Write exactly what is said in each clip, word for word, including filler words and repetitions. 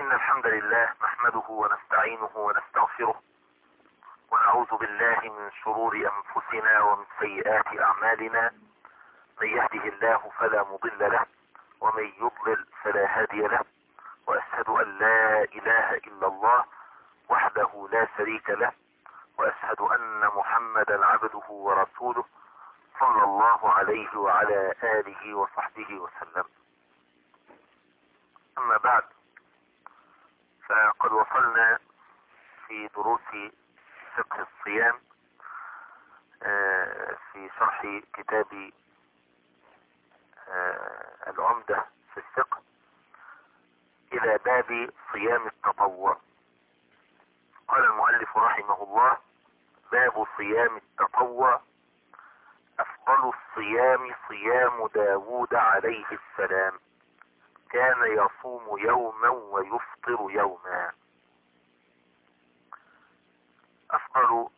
إن الحمد لله نحمده ونستعينه ونستغفره ونعوذ بالله من شرور أنفسنا ومن سيئات أعمالنا. من يهده الله فلا مضل له ومن يضلل فلا هادي له، وأشهد أن لا إله إلا الله وحده لا شريك له، وأشهد أن محمدا عبده ورسوله صلى الله عليه وعلى آله وصحبه وسلم. أما بعد، فقد وصلنا في دروس فقه الصيام في شرح كتاب العمدة في الفقه إلى باب صيام التطوع. قال المؤلف رحمه الله: باب صيام التطوع. أفضل الصيام صيام داود عليه السلام، كان يصوم يوما ويفطر يوما. أفضل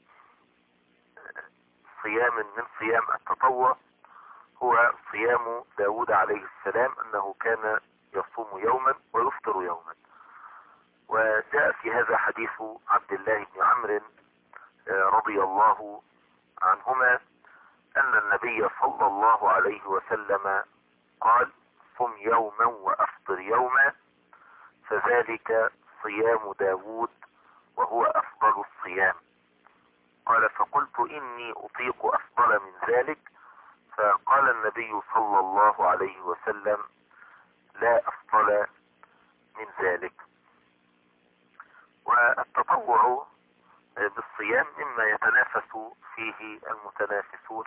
صيام من صيام التطوع هو صيام داود عليه السلام، أنه كان يصوم يوما ويفطر يوما. وجاء في هذا حديث عبد الله بن عمرو رضي الله عنهما أن النبي صلى الله عليه وسلم قال: صم يوما وأفطر يوما، فذلك صيام داود وهو أفضل الصيام. قال: فقلت إني أطيق أفضل من ذلك، فقال النبي صلى الله عليه وسلم: لا أفضل من ذلك. والتطوع بالصيام مما يتنافس فيه المتنافسون،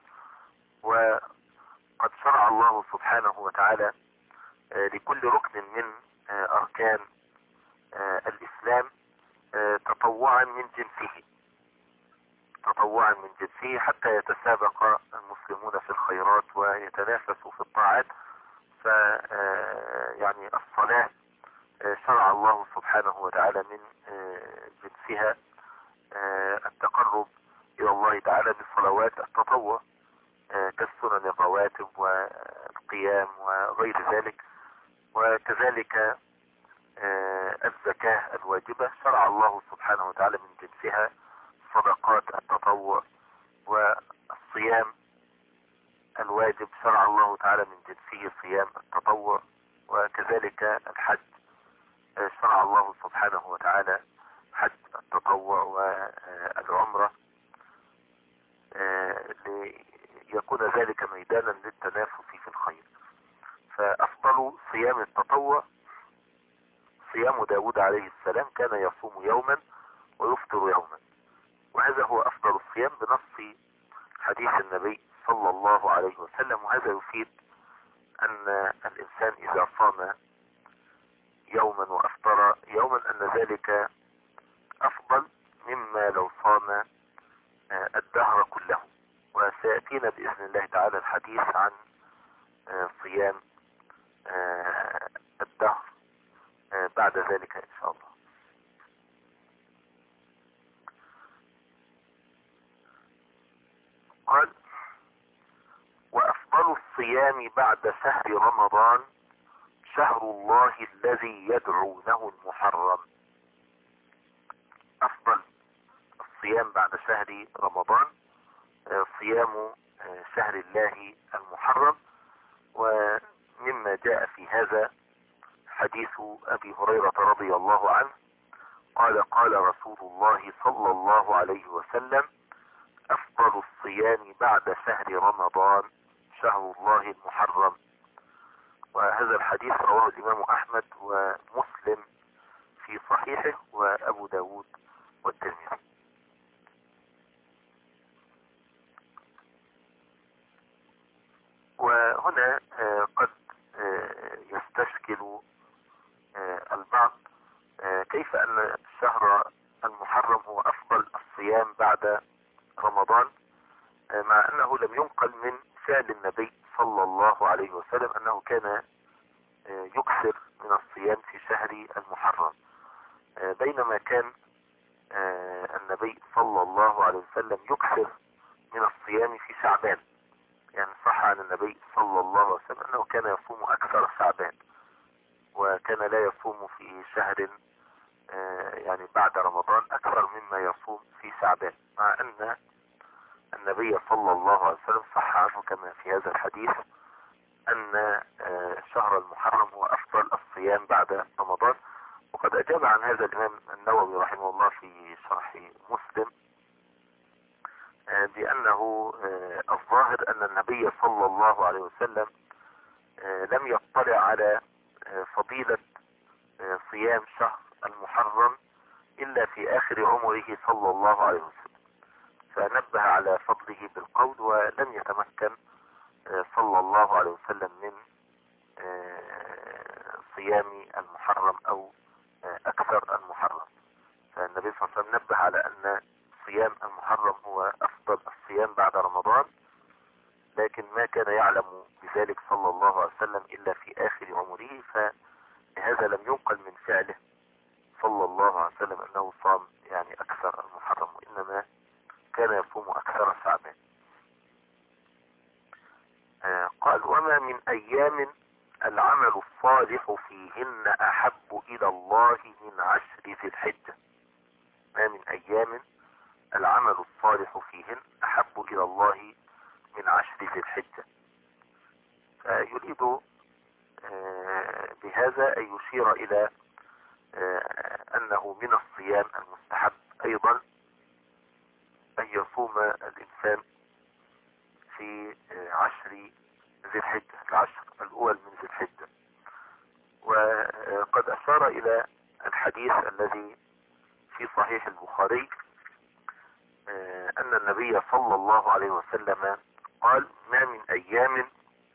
وقد شرع الله سبحانه وتعالى لكل ركن من أركان الإسلام تطوعا من جنسه تطوعا من جنسه حتى يتسابق المسلمون في الخيرات ويتنافسوا في الطاعات. ف يعني الصلاة شرع الله سبحانه وتعالى من جنسها التقرب إلى الله تعالى بالصلوات التطوع كالسنن الرواتب والقيام وغير ذلك. وكذلك الزكاة الواجبة شرع الله سبحانه وتعالى من جنسها صدقات التطوع، والصيام الواجب شرع الله تعالى من جنسه صيام التطوع. وكذلك الحج شرع الله سبحانه وتعالى حج التطوع والعمرة ليكون ذلك ميدانا للتنافس في الخير. فأفضل صيام التطوع صيام داود عليه السلام، كان يصوم يوما ويفطر يوما، وهذا هو أفضل الصيام بنص حديث النبي صلى الله عليه وسلم. وهذا يفيد أن الإنسان إذا صام يوما وأفطر يوما أن ذلك أفضل مما لو صام الدهر كله. وسيأتينا بإذن الله تعالى الحديث عن صيام الدهر بعد ذلك إن شاء الله. قال: وأفضل الصيام بعد شهر رمضان شهر الله الذي يدعونه المحرم. أفضل الصيام بعد شهر رمضان صيام شهر الله المحرم. ومما جاء في هذا حديث أبي هريرة رضي الله عنه قال: قال رسول الله صلى الله عليه وسلم: أفضل الصيام بعد شهر رمضان شهر الله المحرم. وهذا الحديث رواه الإمام أحمد ومسلم في صحيحه وأبو داود والترمذي. وهنا قد يستشكل البعض كيف أن شهر المحرم هو أفضل الصيام بعد رمضان، مع أنه لم ينقل من فعل النبي صلى الله عليه وسلم أنه كان يكثر من الصيام في شهر المحرم، بينما كان النبي صلى الله عليه وسلم يكثر من الصيام في شعبان. يعني صح عن النبي صلى الله عليه وسلم أنه كان يصوم أكثر شعبان، وكان لا يصوم في شهر يعني بعد رمضان أكثر مما يصوم في شعبان، مع أن النبي صلى الله عليه وسلم صح عنه كما في هذا الحديث أن شهر المحرم هو أفضل الصيام بعد رمضان. وقد أجاب عن هذا الإمام النووي رحمه الله في شرح مسلم بأنه الظاهر أن النبي صلى الله عليه وسلم لم يطلع على فضيلة صيام شهر المحرم إلا في آخر عمره صلى الله عليه وسلم، فنبه على فضله بالقول، ولم يتمكن صلى الله عليه وسلم من صيام المحرم أو أكثر المحرم. فالنبي صلى الله عليه وسلم نبه على أن صيام المحرم هو أفضل الصيام بعد رمضان، لكن ما كان يعلم بذلك صلى الله عليه وسلم إلا في آخر عمره، فهذا لم ينقل من فعله صلى الله عليه وسلم أنه صام يعني أكثر المحرم، وإنما كان يصوم أكثر شعبان. آه قال: وما من أيام العمل الصالح فيهن أحب إلى الله من عشر ذي الحجة. ما من أيام العمل الصالح فيهن أحب إلى الله من عشر ذي الحجة. فيريد آه بهذا أن يشير إلى آه أنه من الصيام المستحب أيضا أن يصوم الإنسان في آه عشر ذي الحجة، العشر الأول من ذي الحجة. وقد أشار إلى الحديث الذي في صحيح البخاري آه أن النبي صلى الله عليه وسلم قال: ما من أيام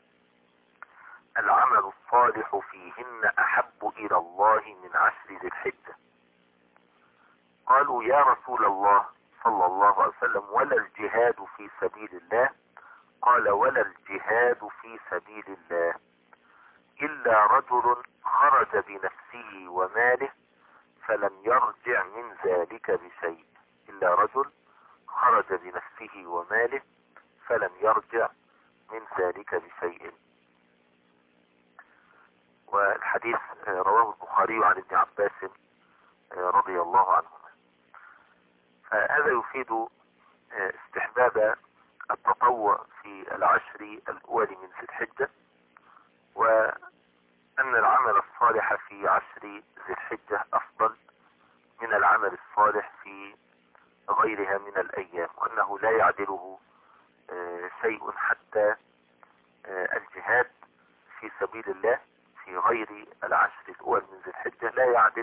العمل الصالح فيهن أحب إلى الله من عشر ذي الحجة. قالوا: يا رسول الله صلى الله عليه وسلم ولا الجهاد في سبيل الله؟ قال: ولا الجهاد في سبيل الله إلا رجل خرج بنفسه وماله فلم يرجع من ذلك بشيء. إلا رجل خرج بنفسه وماله فلم يرجع من ذلك بشيء. والحديث رواه البخاري عن ابن عباس رضي الله عنهما. فهذا يفيد استحباب التطوع في العشر الأول من ذي الحجة، وأن العمل الصالح في عشر ذي الحجة أفضل من العمل الصالح في غيرها من الأيام، وأنه لا يعدله شيء حتى الجهاد في سبيل الله في غير العشر الأول من ذي الحجة لا يعدل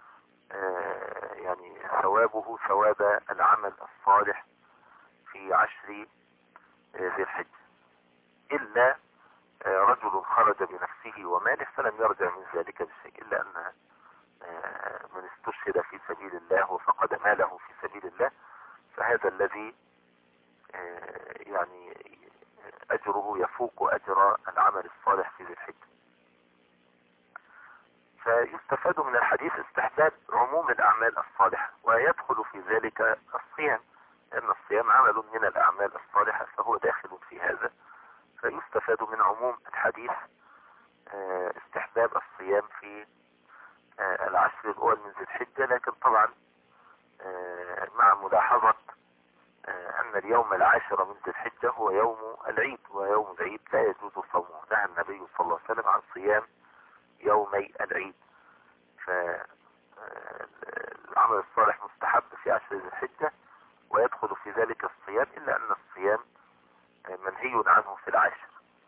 يعني ثوابه ثواب العمل الصالح في عشر ذي الحجة، إلا رجل خرج بنفسه وماله فلم يرجع من ذلك بشيء، إلا أن من استشهد في سبيل الله وفقد ماله في سبيل الله فهذا الذي يعني أجره يفوق أجر العمل الصالح في ذي الحجة. فيستفاد من الحديث استحباب عموم الأعمال الصالحة، ويدخل في ذلك الصيام، لأن الصيام عمل من الأعمال الصالحة فهو داخل في هذا. فيستفاد من عموم الحديث استحباب الصيام في العشر الأول من ذي الحجة، لكن طبعا مع ملاحظة أن اليوم العاشر من ذي الحجة هو يوم العيد، ويوم العيد لا يجوز صومه. نهى النبي صلى الله عليه وسلم عن صيام يومي العيد. فالعمل الصالح مستحب في عشر ذي الحجة ويدخل في ذلك الصيام، إلا أن الصيام منهي عنه في العاشر.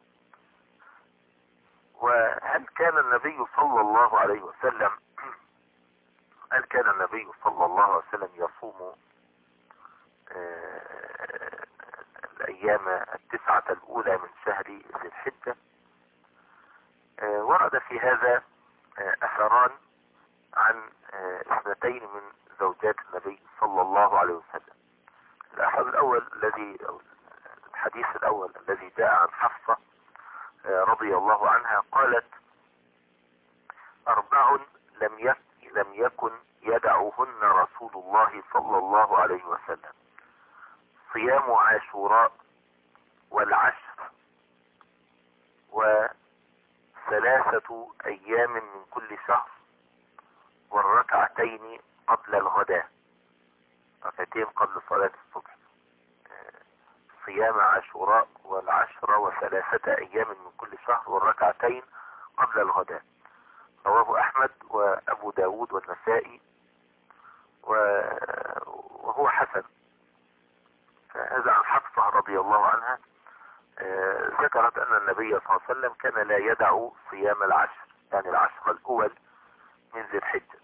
وهل كان النبي صلى الله عليه وسلم هل كان النبي صلى الله عليه وسلم يصوم الأيام التسعة الأولى من شهر ذي الحجة؟ ورد في هذا أثران عن اثنتين من زوجات النبي صلى الله عليه وسلم. الأثر الأول الذي الحديث الأول الذي جاء عن حفصة رضي الله عنها قالت: أربع لم يكن لم يكن يدعوهن رسول الله صلى الله عليه وسلم: صيام عاشوراء والعشر ثلاثة أيام من كل شهر والركعتين قبل الغداء، ركعتين قبل صلاة الصبح. صيام عاشوراء والعشرة وثلاثة أيام من كل شهر والركعتين قبل الغداء. رواه أحمد وأبو داود والنسائي وهو حسن. هذا عن حفصة رضي الله عنها، ذكرت أن النبي صلى الله عليه وسلم كان لا يدع صيام العشر، يعني العشر الأول من ذي الحجة.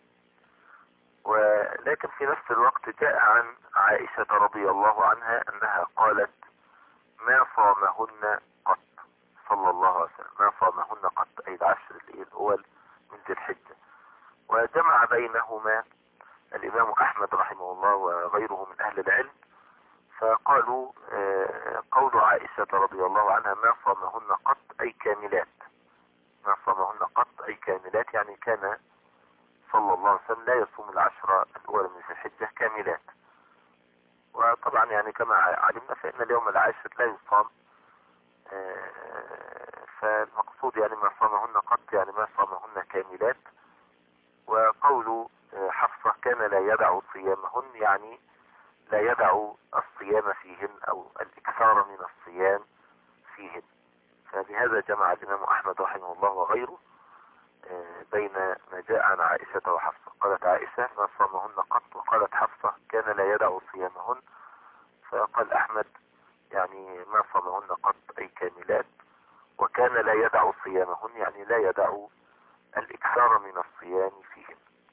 ولكن في نفس الوقت جاء عن عائشة رضي الله عنها أنها قالت ما صامهن قط صلى الله عليه وسلم، ما صامهن قط، أي العشر الأول من ذي الحجة. وجمع بينهما الإمام أحمد رحمه الله وغيره من أهل العلم، فقالوا قول عائشة رضي الله عنها ما صامهن قط أي كاملات، ما صامهن قط أي كاملات، يعني كان صلى الله عليه وسلم لا يصوم العشرة الأولى من ذي الحجة كاملات. وطبعا يعني كما علمنا فإن اليوم العاشر لا يصام، فالمقصود يعني ما صامهن قط يعني ما صامهن كاملات. وقول حفصة كان لا يدع صيامهن يعني لا يدع الصيام فيهن أو الإكثار من الصيام فيهن. فبهذا جمع الإمام أحمد رحمه الله وغيره بين ما جاء عن عائشة وحفصة. قالت عائشة ما صامهن قط، وقالت حفصة كان لا يدع صيامهن. فقال أحمد يعني ما صامهن قط أي كاملات، وكان لا يدع صيامهن يعني لا يدع الإكثار من الصيام فيهن.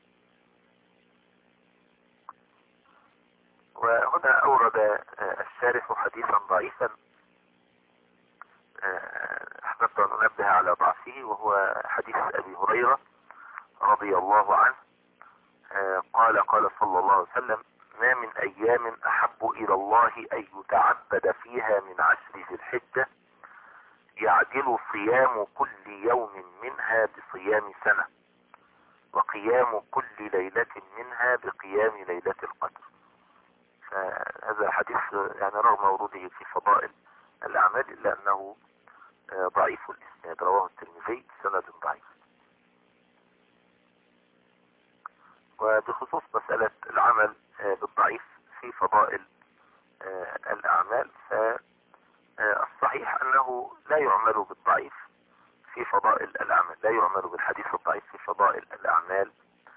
وهنا أورد الشارح حديثا ضعيفا أحببت أن أنبه على ضعفه، وهو حديث أبي هريرة رضي الله عنه قال قال صلى الله عليه وسلم ما من أيام أحب إلى الله أن يتعبد فيها من عشر ذي الحجة يعدل صيام كل يوم منها بصيام سنة، وقيام كل ليلة منها بقيام ليلة القدر. فهذا حديث يعني رغم وروده في فضائل الأعمال إلا أنه ضعيف الإسناد، رواه الترمذي سند ضعيف. وبخصوص مسألة العمل بالضعيف في فضائل الأعمال، فالصحيح أنه لا يعمل بالضعيف في فضائل الأعمال، لا يعمل بالحديث الضعيف في فضائل الأعمال،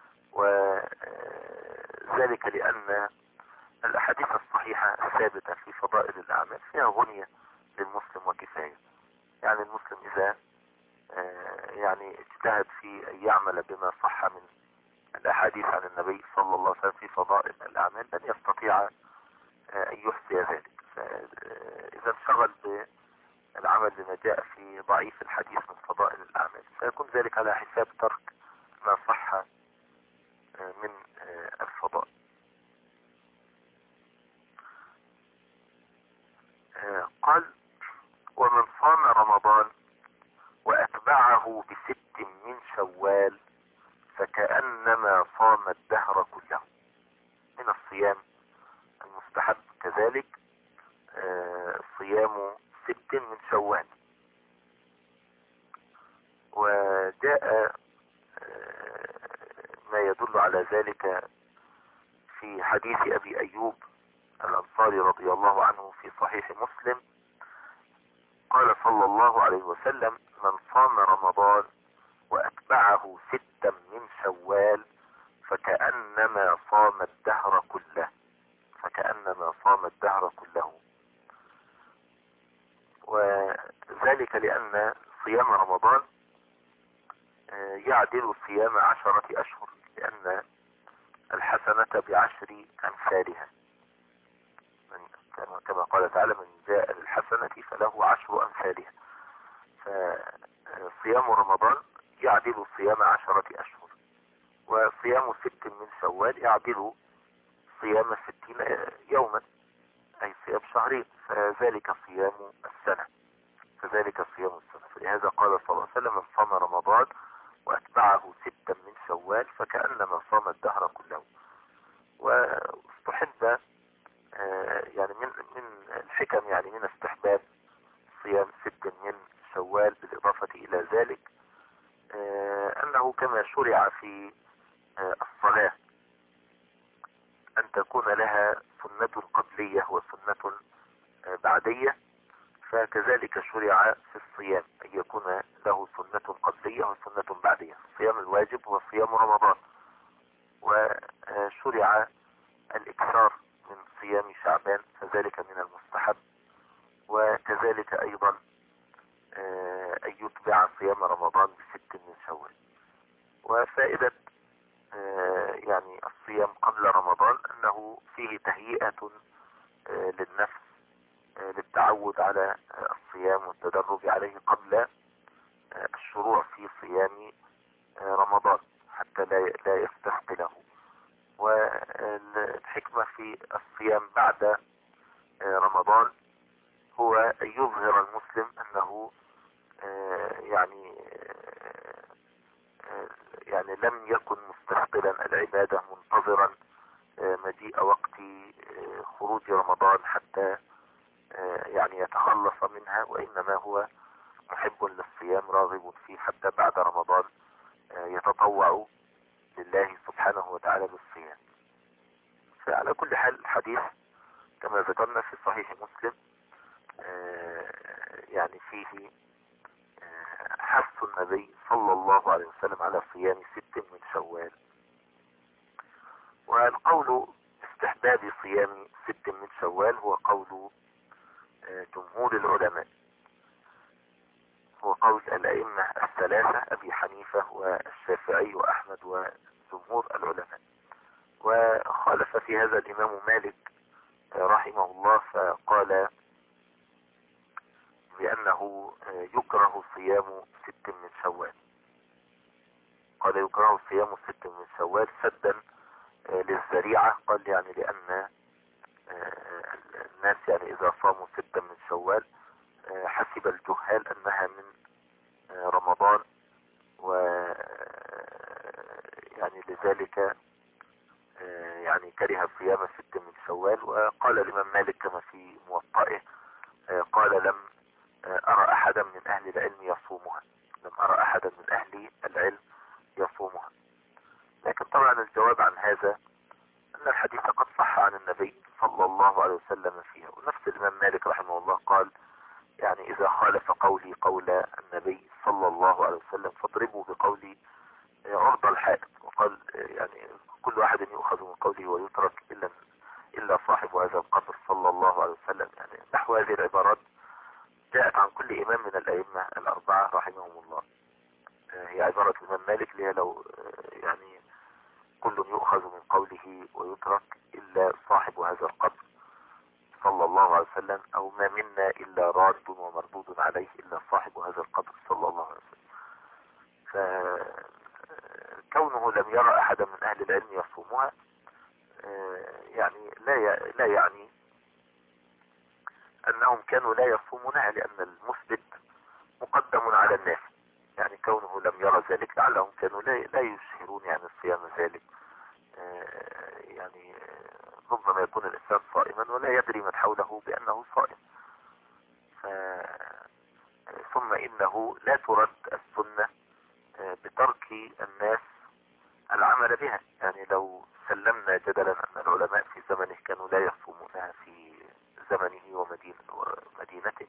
وذلك لأن الأحاديث الصحيحة الثابتة في فضائل الأعمال فيها غنية للمسلم وكفاية. يعني المسلم إذا يعني اجتهد في أن يعمل بما صح من الأحاديث عن النبي صلى الله عليه وسلم في فضائل الأعمال لن يستطيع أن يحصي ذلك. فإذا انشغل بالعمل بما جاء في ضعيف الحديث من فضائل الأعمال فيكون ذلك على حساب ترك ما صح من الفضائل. قال ومن صام رمضان وأتبعه بست من شوال فكأنما صام الدهر كله. من الصيام المستحب كذلك صيام ست من شوال. وجاء ما يدل على ذلك في حديث أبي أيوب الأنصاري رضي الله عنه في صحيح مسلم قال صلى الله عليه وسلم من صام رمضان وأتبعه ستا من شوال فكأنما صام الدهر كله، فكأنما صام الدهر كله. وذلك لأن صيام رمضان يعدل صيام عشرة أشهر، لأن الحسنة بعشر أمثالها، كما قال تعالى من جاء للحسنة فله عشر أمثالها. فصيام رمضان يعدل صيام عشرة أشهر، وصيام ست من شوال يعدل صيام ستين يوما، أي صيام شهرين، فذلك صيام السنة، فذلك صيام السنة. فلهذا قال صلى الله عليه وسلم من صام رمضان وأتبعه ستا من شوال فكأنما صام الدهر كله. واستحب يعني من من الحكم يعني من استحباب صيام ست من شوال بالإضافة إلى ذلك أنه كما شرع في الصلاة أن تكون لها سنة قبلية وسنة بعدية، فكذلك شرع في الصيام أن يكون له سنة قبلية وسنة بعدية. الصيام الواجب هو صيام رمضان، وشرع الإكثار من صيام شعبان فذلك من المستحب، وكذلك أيضا أن يتبع صيام رمضان بست من شوال. وفائدة يعني الصيام قبل رمضان أنه فيه تهيئة للنفس للتعود على الصيام والتدرب عليه قبل الشروع في صيام رمضان حتى لا لا يستثقله. والحكمة في الصيام بعد رمضان هو أن يظهر المسلم أنه يعني يعني لم يكن مستثقلا العبادة منتظرا مجيء وقت خروج رمضان حتى يعني يتخلص منها، وإنما هو محب للصيام راغب فيه حتى بعد رمضان يتطوع لله سبحانه وتعالى بالصيام. فعلى كل حال الحديث كما ذكرنا في صحيح مسلم يعني فيه حث النبي صلى الله عليه وسلم على صيام ست من شوال. والقول استحباب صيام ست من شوال هو قول جمهور العلماء، هو قول الأئمة الثلاثة أبي حنيفة والشافعي وأحمد وجمهور العلماء. وخالف في هذا الإمام مالك رحمه الله فقال بأنه يكره صيام ست من شوال، قال يكره صيام ست من شوال سدا للذريعة، قال يعني لأن الناس يعني إذا صاموا ستا من شوال حسب الجهال أنها من رمضان، و يعني لذلك يعني كره صيام ست من شوال. وقال الإمام مالك كما في موطئه قال لم أرى أحدا من أهل العلم يصومها، لم أرى أحدا من أهل العلم يصومها. لكن طبعا الجواب عن هذا أن الحديث قد صح عن النبي صلى الله عليه وسلم فيها، ونفس الإمام مالك رحمه الله قال يعني إذا خالف قولي قول النبي صلى الله عليه وسلم فاضربوا بقولي عرض الحائط، وقال يعني كل واحد يؤخذ من قوله ويترك إلا إلا صاحب هذا القبر صلى الله عليه وسلم. يعني نحو هذه العبارات جاءت عن كل إمام من الأئمة الأربعة رحمهم الله. هي عبارة الإمام مالك اللي هي لو يعني كل يؤخذ من قوله ويترك إلا صاحب هذا القبر صلى الله عليه وسلم، أو ما منا إلا راد ومردود عليه إلا صاحب هذا القبر صلى الله عليه وسلم. فكونه لم يرى أحدا من أهل العلم يصومها يعني لا لا يعني أنهم كانوا لا يصومونها، لأن المثبت مقدم على الناس، يعني كونه لم يرى ذلك لعلهم كانوا لا لا يشهرون يعني الصيام ذلك. يعني ربما يكون الإنسان صائما ولا يدري من حوله بأنه صائم. ثم إنه لا ترد السنة بترك الناس العمل بها. يعني لو سلمنا جدلا أن العلماء في زمنه كانوا لا يصومونها في زمنه ومدينته،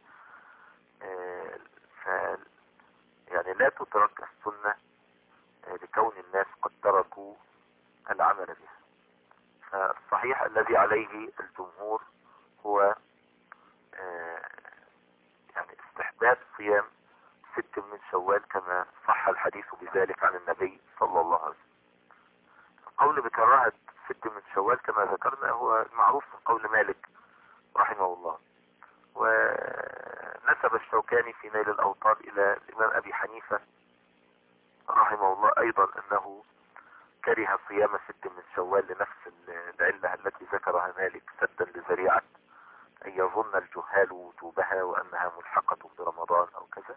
ف يعني لا تترك السنة لكون الناس قد تركوا العمل بها. فالصحيح الذي عليه الجمهور هو يعني استحباب صيام ست من شوال كما صح الحديث بذلك عن النبي صلى الله عليه وسلم. القول بكراهة ست من شوال كما ذكرنا هو معروف من قول مالك رحمه الله. ونسب الشوكاني في نيل الأوطار إلى الإمام أبي حنيفة رحمه الله أيضا أنه كره صيام ست من شوال لنفس العلة التي ذكرها مالك سدا لذريعة أن يظن الجهال وجوبها وأنها ملحقة برمضان أو كذا.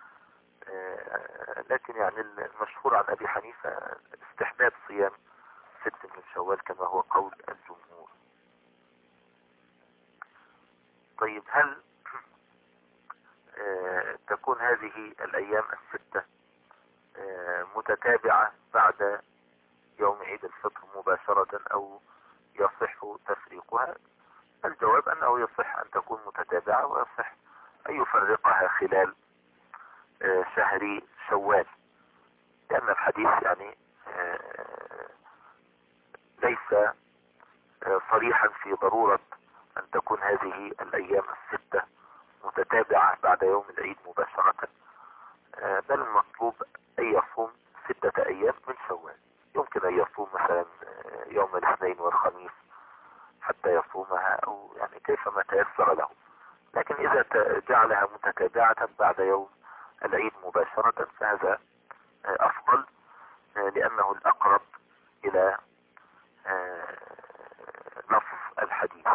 لكن يعني المشهور عن أبي حنيفة استحباب صيام ست من شوال كما هو قول الجمهور. طيب هل تكون هذه الأيام الستة متتابعة بعد يوم عيد الفطر مباشرة أو يصح تفريقها؟ الجواب أنه يصح أن تكون متتابعة، ويصح أن يفرقها خلال شهر شوال، لأن الحديث يعني ليس صريحا في ضرورة أن تكون هذه الأيام الستة متتابعة بعد يوم العيد مباشرة، بل المطلوب أن يصوم ستة أيام من شوال. يمكن أن يصوم مثلا يوم الاثنين والخميس حتى يصومها، أو يعني كيفما تيسر له، لكن إذا جعلها متتابعة بعد يوم العيد مباشرة فهذا أفضل، لأنه الأقرب إلى نص الحديث.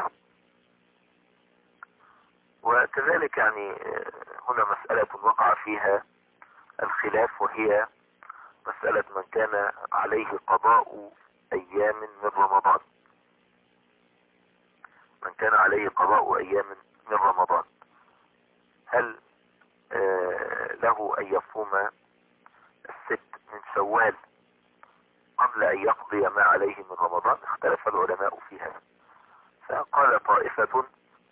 وكذلك يعني هنا مسألة وقع فيها الخلاف، وهي مسألة من كان عليه قضاء أيام من رمضان. من كان عليه قضاء أيام من رمضان، هل له أن يصوم الست من شوال قبل أن يقضي ما عليه من رمضان؟ اختلف العلماء في هذا، فقال طائفة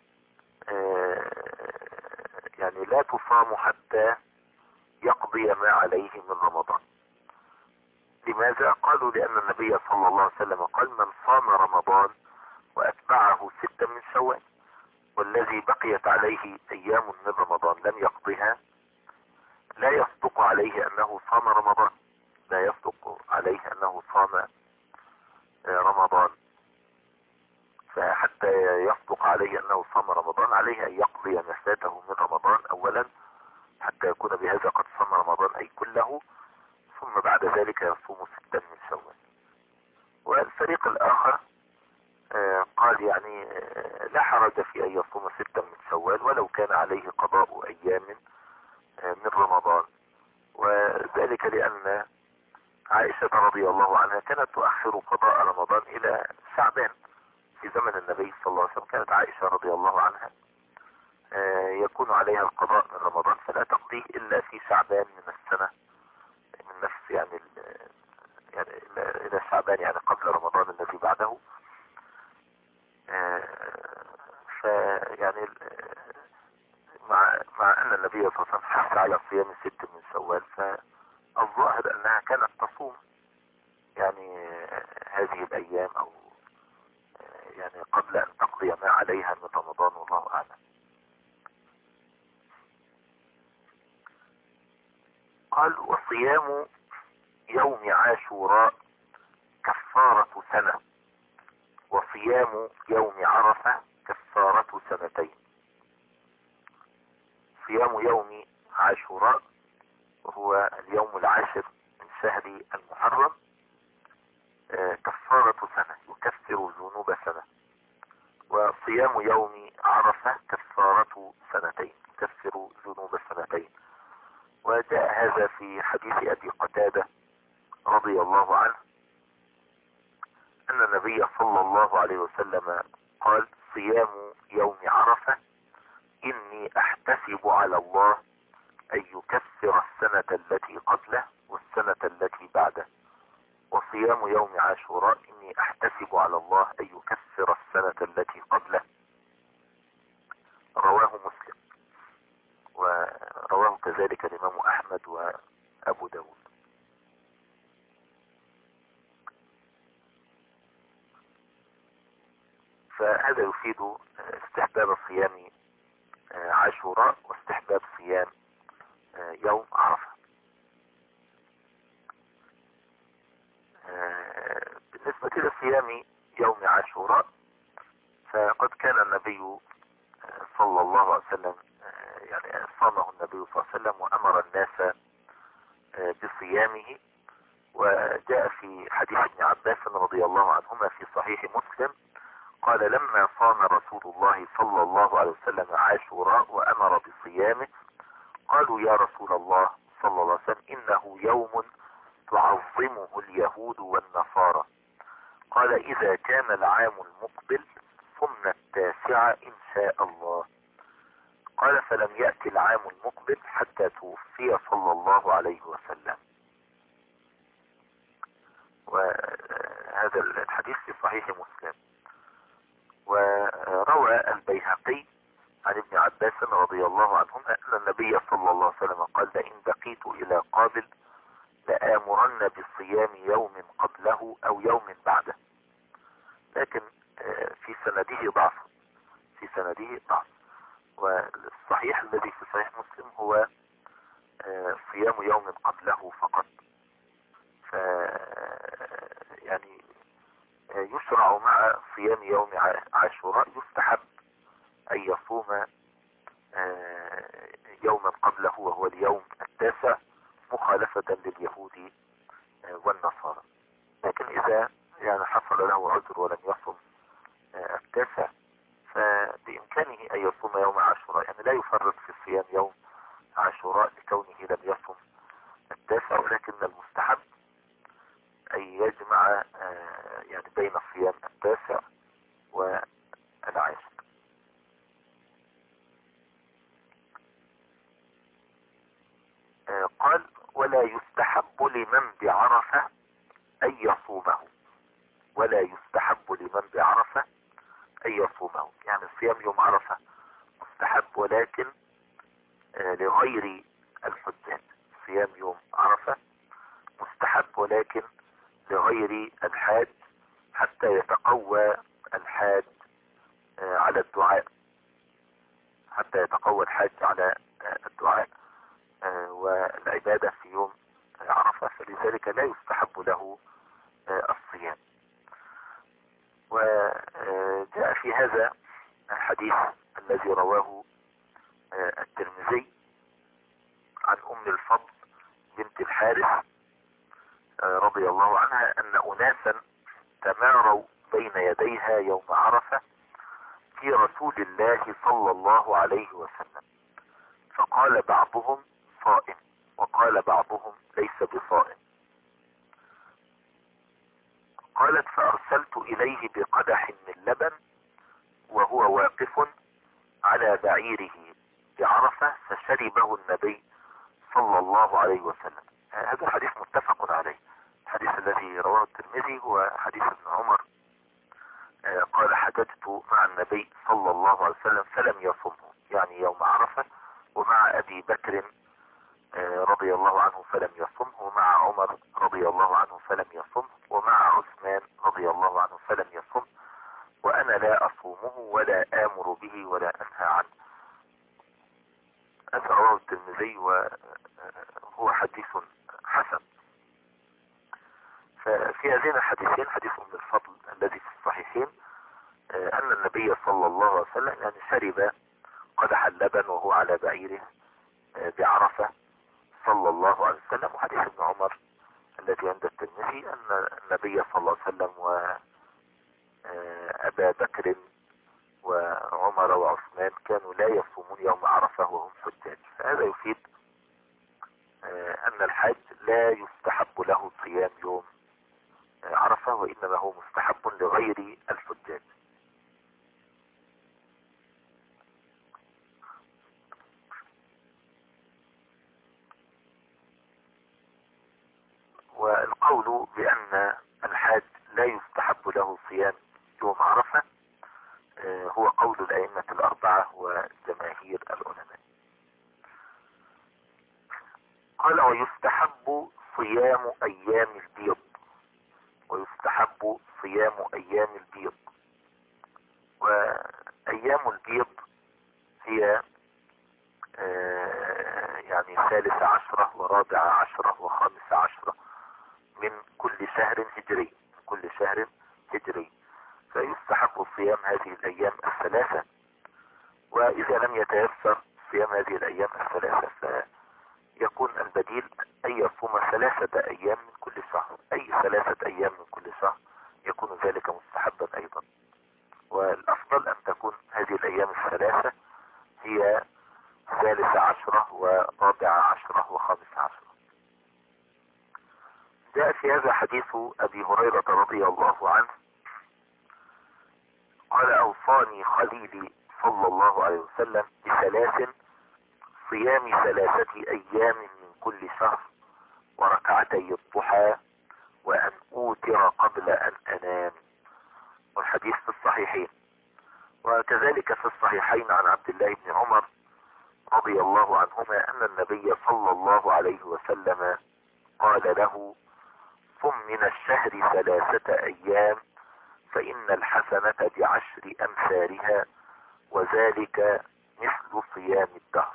يعني لا تصام حتى يقضي ما عليه من رمضان. لماذا؟ قالوا لأن النبي صلى الله عليه وسلم قال: من صام رمضان وأتبعه ستا من شوال، والذي بقيت عليه أيام من رمضان لم يقضها لا يصدق عليه أنه صام رمضان، لا يصدق عليه أنه صام رمضان. فحتى يصدق عليه أنه صام رمضان عليه أن يقضي ما فاته من رمضان أولا، حتى يكون بهذا قد صام رمضان أي كله، ثم بعد ذلك يصوم ستا من شوال. والفريق الآخر قال يعني لا حرج في أن يصوم ستا من شوال ولو كان عليه قضاء أيام من رمضان، وذلك لأن عائشة رضي الله عنها كانت تؤخر قضاء رمضان إلى شعبان. في زمن النبي صلى الله عليه وسلم كانت عائشة رضي الله عنها يكون عليها القضاء من رمضان فلا تقضيه إلا في شعبان من السنة، من نفس يعني يعني إلى شعبان يعني قبل رمضان الذي بعده. فيعني مع مع أن النبي صلى الله عليه وسلم حث على صيام ست من شوال، فالظاهر أنها كانت تصوم يعني هذه الأيام أو يعني قبل أن تقضي ما عليها من رمضان، والله أعلم. قال: وصيام يوم عاشوراء كفارة سنة، وصيام يوم عرفة كفارة سنتين. صيام يوم عاشوراء وهو اليوم العاشر من شهر المحرم كفارة سنة، يكفر ذنوب سنة. وصيام يوم عرفة كفارة سنتين، يكفر ذنوب سنتين. وجاء هذا في حديث أبي قتادة رضي الله عنه أن النبي صلى الله عليه وسلم قال: صيام يوم عرفة إني أحتسب على الله أن يكفر السنة التي قبله والسنة التي بعده، وصيام يوم عاشوراء إني أحتسب على الله أن يكفر السنة التي قبله. رواه مسلم، ورواه كذلك الإمام أحمد وأبو داود. فهذا يفيد استحباب صيام عاشوراء واستحباب صيام يوم عرفة. بالنسبة لصيام يوم عاشوراء فقد كان النبي صلى الله عليه وسلم يعني صامه النبي صلى الله عليه وسلم وأمر الناس بصيامه. وجاء في حديث ابن عباس رضي الله عنهما في صحيح مسلم قال: لما صام رسول الله صلى الله عليه وسلم عاشوراء وأمر بصيامه قالوا: يا رسول الله صلى الله عليه وسلم إنه يوم تعظمه اليهود والنصارى. قال: إذا كان العام المقبل صمنا التاسع إن شاء الله. قال فلم يأتي العام المقبل حتى توفي صلى الله عليه وسلم. وهذا الحديث في صحيح مسلم. وروى البيهقي عن ابن عباس رضي الله عنهما أن النبي صلى الله عليه وسلم قال لئن بقيت إلى قابل لآمرن بصيام يوم قبله أو يوم بعده. لكن في سنده ضعف في سنده ضعف والصحيح الذي في صحيح مسلم هو صيام يوم قبله فقط. ف يعني يشرع مع صيام يوم عاشوراء يستحب أن يصوم يوما قبله وهو اليوم التاسع مخالفة لليهود والنصارى. لكن إذا يعني حصل له عذر ولم يصم التاسع فبإمكانه أن يصوم يوم عاشوراء، يعني لا يفرط في صيام يوم عاشوراء لكونه لم يصم التاسع، ولكن المستحب أن يجمع يعني بين صيام التاسع والعاشر. قال ولا يستحب لمن بعرفة أن يصومه. ولا يستحب لمن بعرفة أن يصومه، يعني صيام يوم عرفة مستحب ولكن لغير الحجاج. صيام يوم عرفة مستحب ولكن لغير الحاج حتى يتقوى الحاج على الدعاء حتى يتقوى الحاج على الدعاء والعبادة في يوم عرفة، فلذلك لا يستحب له الصيام. وجاء في هذا الحديث الذي رواه الترمذي عن أم الفضل بنت الحارث رضي الله عنها أن أناسا تماروا بين يديها يوم عرفة في رسول الله صلى الله عليه وسلم، فقال بعضهم صائم وقال بعضهم ليس بصائم. قالت فأرسلت إليه بقدح من لبن وهو واقف على بعيره بعرفة فشربه النبي صلى الله عليه وسلم. هذا حديث متفق عليه. الحديث الذي رواه الترمذي هو حديث ابن عمر قال حججت مع النبي صلى الله عليه وسلم فلم يصمه، يعني يوم عرفة، ومع أبي بكر رضي الله عنه فلم يصمه، ومع عمر رضي الله عنه فلم يصمه، ومع عثمان رضي الله عنه فلم يصمه، وأنا لا أصومه ولا آمر به ولا أنهى عنه. هذا رواه الترمذي وهو حديث حسن. ففي هذين الحديثين حديث أم الفضل الذي في الصحيحين أن النبي صلى الله عليه وسلم يعني شرب قدح اللبن وهو على بعيره بعرفة صلى الله عليه وسلم. وحديث ابن عمر الذي عند الترمذي أن النبي صلى الله عليه وسلم وأبا بكر وعمر وعثمان كانوا لا يصومون يوم عرفة وهم حجاج. فهذا يفيد أن الحج لا يستحب له صيام يوم عرفة، وإنما هو مستحب لغير الحجاج. والقول بأن الحاج لا يستحب له صيام يوم عرفة هو قول الأئمة الأربعة وجماهير العلماء. قال ويستحب صيام أيام البيض. ويستحب صيام أيام البيض. وأيام البيض هي يعني ثالث عشرة ورابع عشرة وخامس عشرة من كل شهر هجري كل شهر هجري فيستحب صيام هذه الأيام الثلاثة. وإذا لم يتيسر صيام هذه الأيام الثلاثة فيكون البديل أن يصوم ثلاثة أيام من كل شهر، أي ثلاثة أيام من كل شهر يكون ذلك مستحبا أيضا. والأفضل أن تكون هذه الأيام الثلاثة هي ثالث عشرة ورابع عشرة وخامس عشرة. جاء في هذا حديث أبي هريرة رضي الله عنه قال أوصاني خليلي صلى الله عليه وسلم بثلاث: صيام ثلاثة ايام من كل شهر، وركعتي الضحى، وان اوتر قبل ان انام. والحديث في الصحيحين. وكذلك في الصحيحين عن عبد الله بن عمر رضي الله عنهما ان النبي صلى الله عليه وسلم قال له: صم من الشهر ثلاثة ايام، فان الحسنة بعشر امثالها، وذلك مثل صيام الدهر.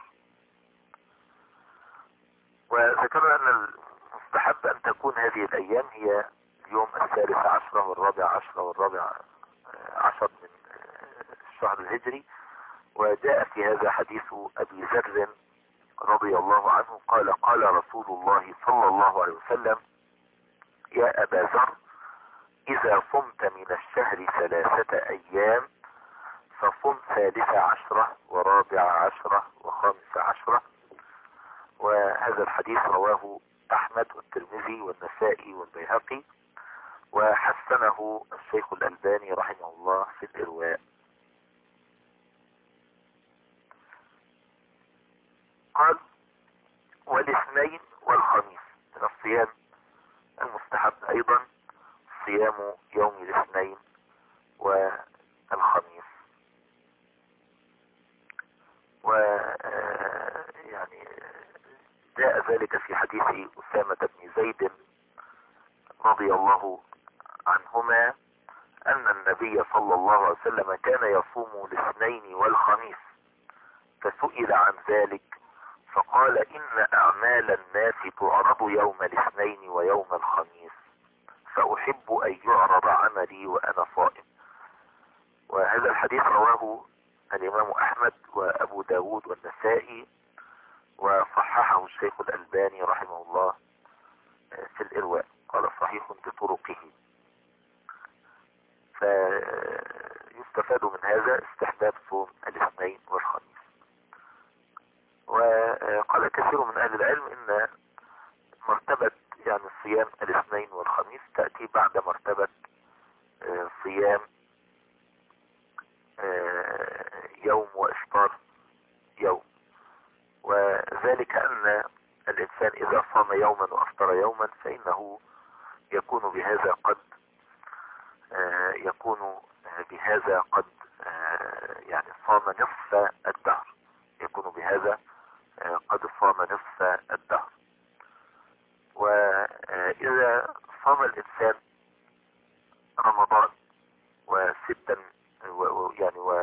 وذكرنا ان المستحب ان تكون هذه الايام هي اليوم الثالث عشر والرابع عشر والرابع عشر من الشهر الهجري. وجاء في هذا حديث ابي ذر رضي الله عنه قال: قال رسول الله صلى الله عليه وسلم: يا ابا ذر، اذا صمت من الشهر ثلاثة ايام فصم ثالث عشرة ورابع عشرة وخامس عشرة. وهذا الحديث رواه احمد والترمذي والنسائي والبيهقي، وحسنه الشيخ الألباني رحمه الله في الإرواء. قال: والاثنين والخميس. من الصيام المستحب أيضا صيام يوم الاثنين والخميس. و يعني جاء ذلك في حديث أسامة بن زيد رضي الله عنهما أن النبي صلى الله عليه وسلم كان يصوم الاثنين والخميس، فسئل عن ذلك فقال: إن أعمال الناس تعرض يوم الاثنين ويوم الخميس، فأحب أن يعرض عملي وأنا صائم. وهذا الحديث رواه الإمام أحمد وأبو داود والنسائي، وصححه الشيخ الألباني رحمه الله في الإرواء، قال: صحيح بطرقه. فيستفاد من هذا استحباب صوم الاثنين والخميس. وقال كثير من أهل العلم إن مرتبة يعني صيام الاثنين والخميس تأتي بعد مرتبة صيام يوم وإفطار يوم. وذلك أن الإنسان إذا صام يوما وأفطر يوما فإنه يكون بهذا قد يكون بهذا قد يعني صام نصف الدهر، يكون بهذا قد صام نصف الدهر. وإذا صام الإنسان رمضان وستا يعني و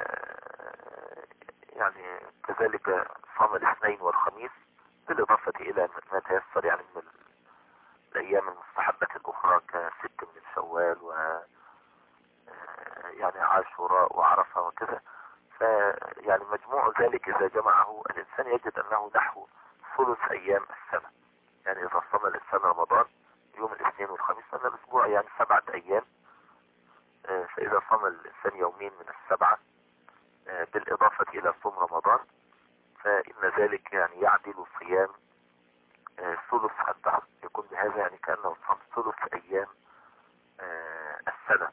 يعني كذلك صام الاثنين والخميس، بالإضافة إلى ما تيسر يعني من الأيام المستحبة الأخرى كست من شوال و يعني عاشوراء وعرفة وكذا، فيعني مجموع ذلك إذا جمعه الإنسان يجد أنه نحو ثلث أيام السنة. يعني إذا صام الإنسان رمضان يوم الاثنين والخميس فإن الأسبوع يعني سبعة أيام، فإذا صام الإنسان يومين من السبعة بالإضافة إلى صوم رمضان فإن ذلك يعني يعدل صيام ثلث الدهر، يكون بهذا يعني كأنه صام ثلث أيام السنة.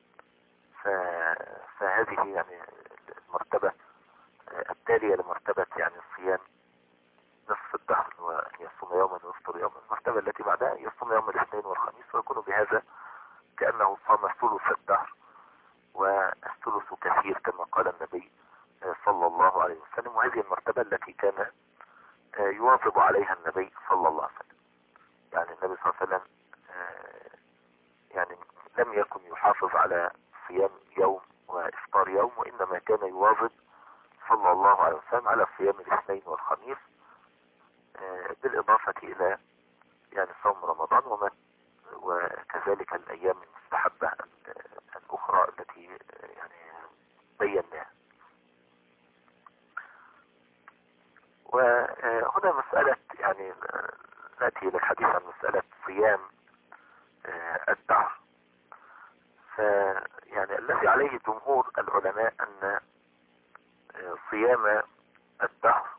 فهذه يعني المرتبة التالية لمرتبة يعني الصيام نصف الدهر، وأن يصوم يوما ويفطر يوما. المرتبة التي بعدها يصوم يوم الاثنين والخميس ويكون بهذا كأنه صام ثلث الدهر، والثلث كثير كما قال النبي صلى الله عليه وسلم. وهذه المرتبة التي كان يواظب عليها النبي صلى الله عليه وسلم. يعني النبي صلى الله عليه وسلم يعني لم يكن يحافظ على صيام يوم وإفطار يوم، وإنما كان يواظب صلى الله عليه وسلم على صيام الاثنين والخميس، بالإضافة إلى يعني صوم رمضان وما وكذلك الأيام المستحبة الأخرى التي يعني بيناها. وهنا مسألة يعني نأتي للحديث عن مسألة صيام الدهر. فيعني الذي عليه جمهور العلماء أن صيام الدهر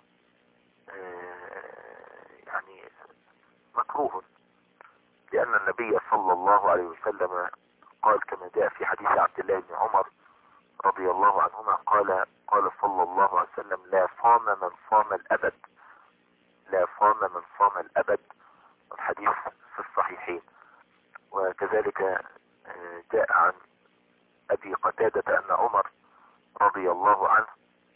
يعني مكروه، لأن النبي صلى الله عليه وسلم قال كما جاء في حديث عبد الله بن عمر رضي الله عنهما قال: قال صلى الله عليه وسلم: لا صام من صام الأبد، لا صام من صام الأبد. الحديث في الصحيحين. وكذلك جاء عن أبي قتادة أن عمر رضي الله عنه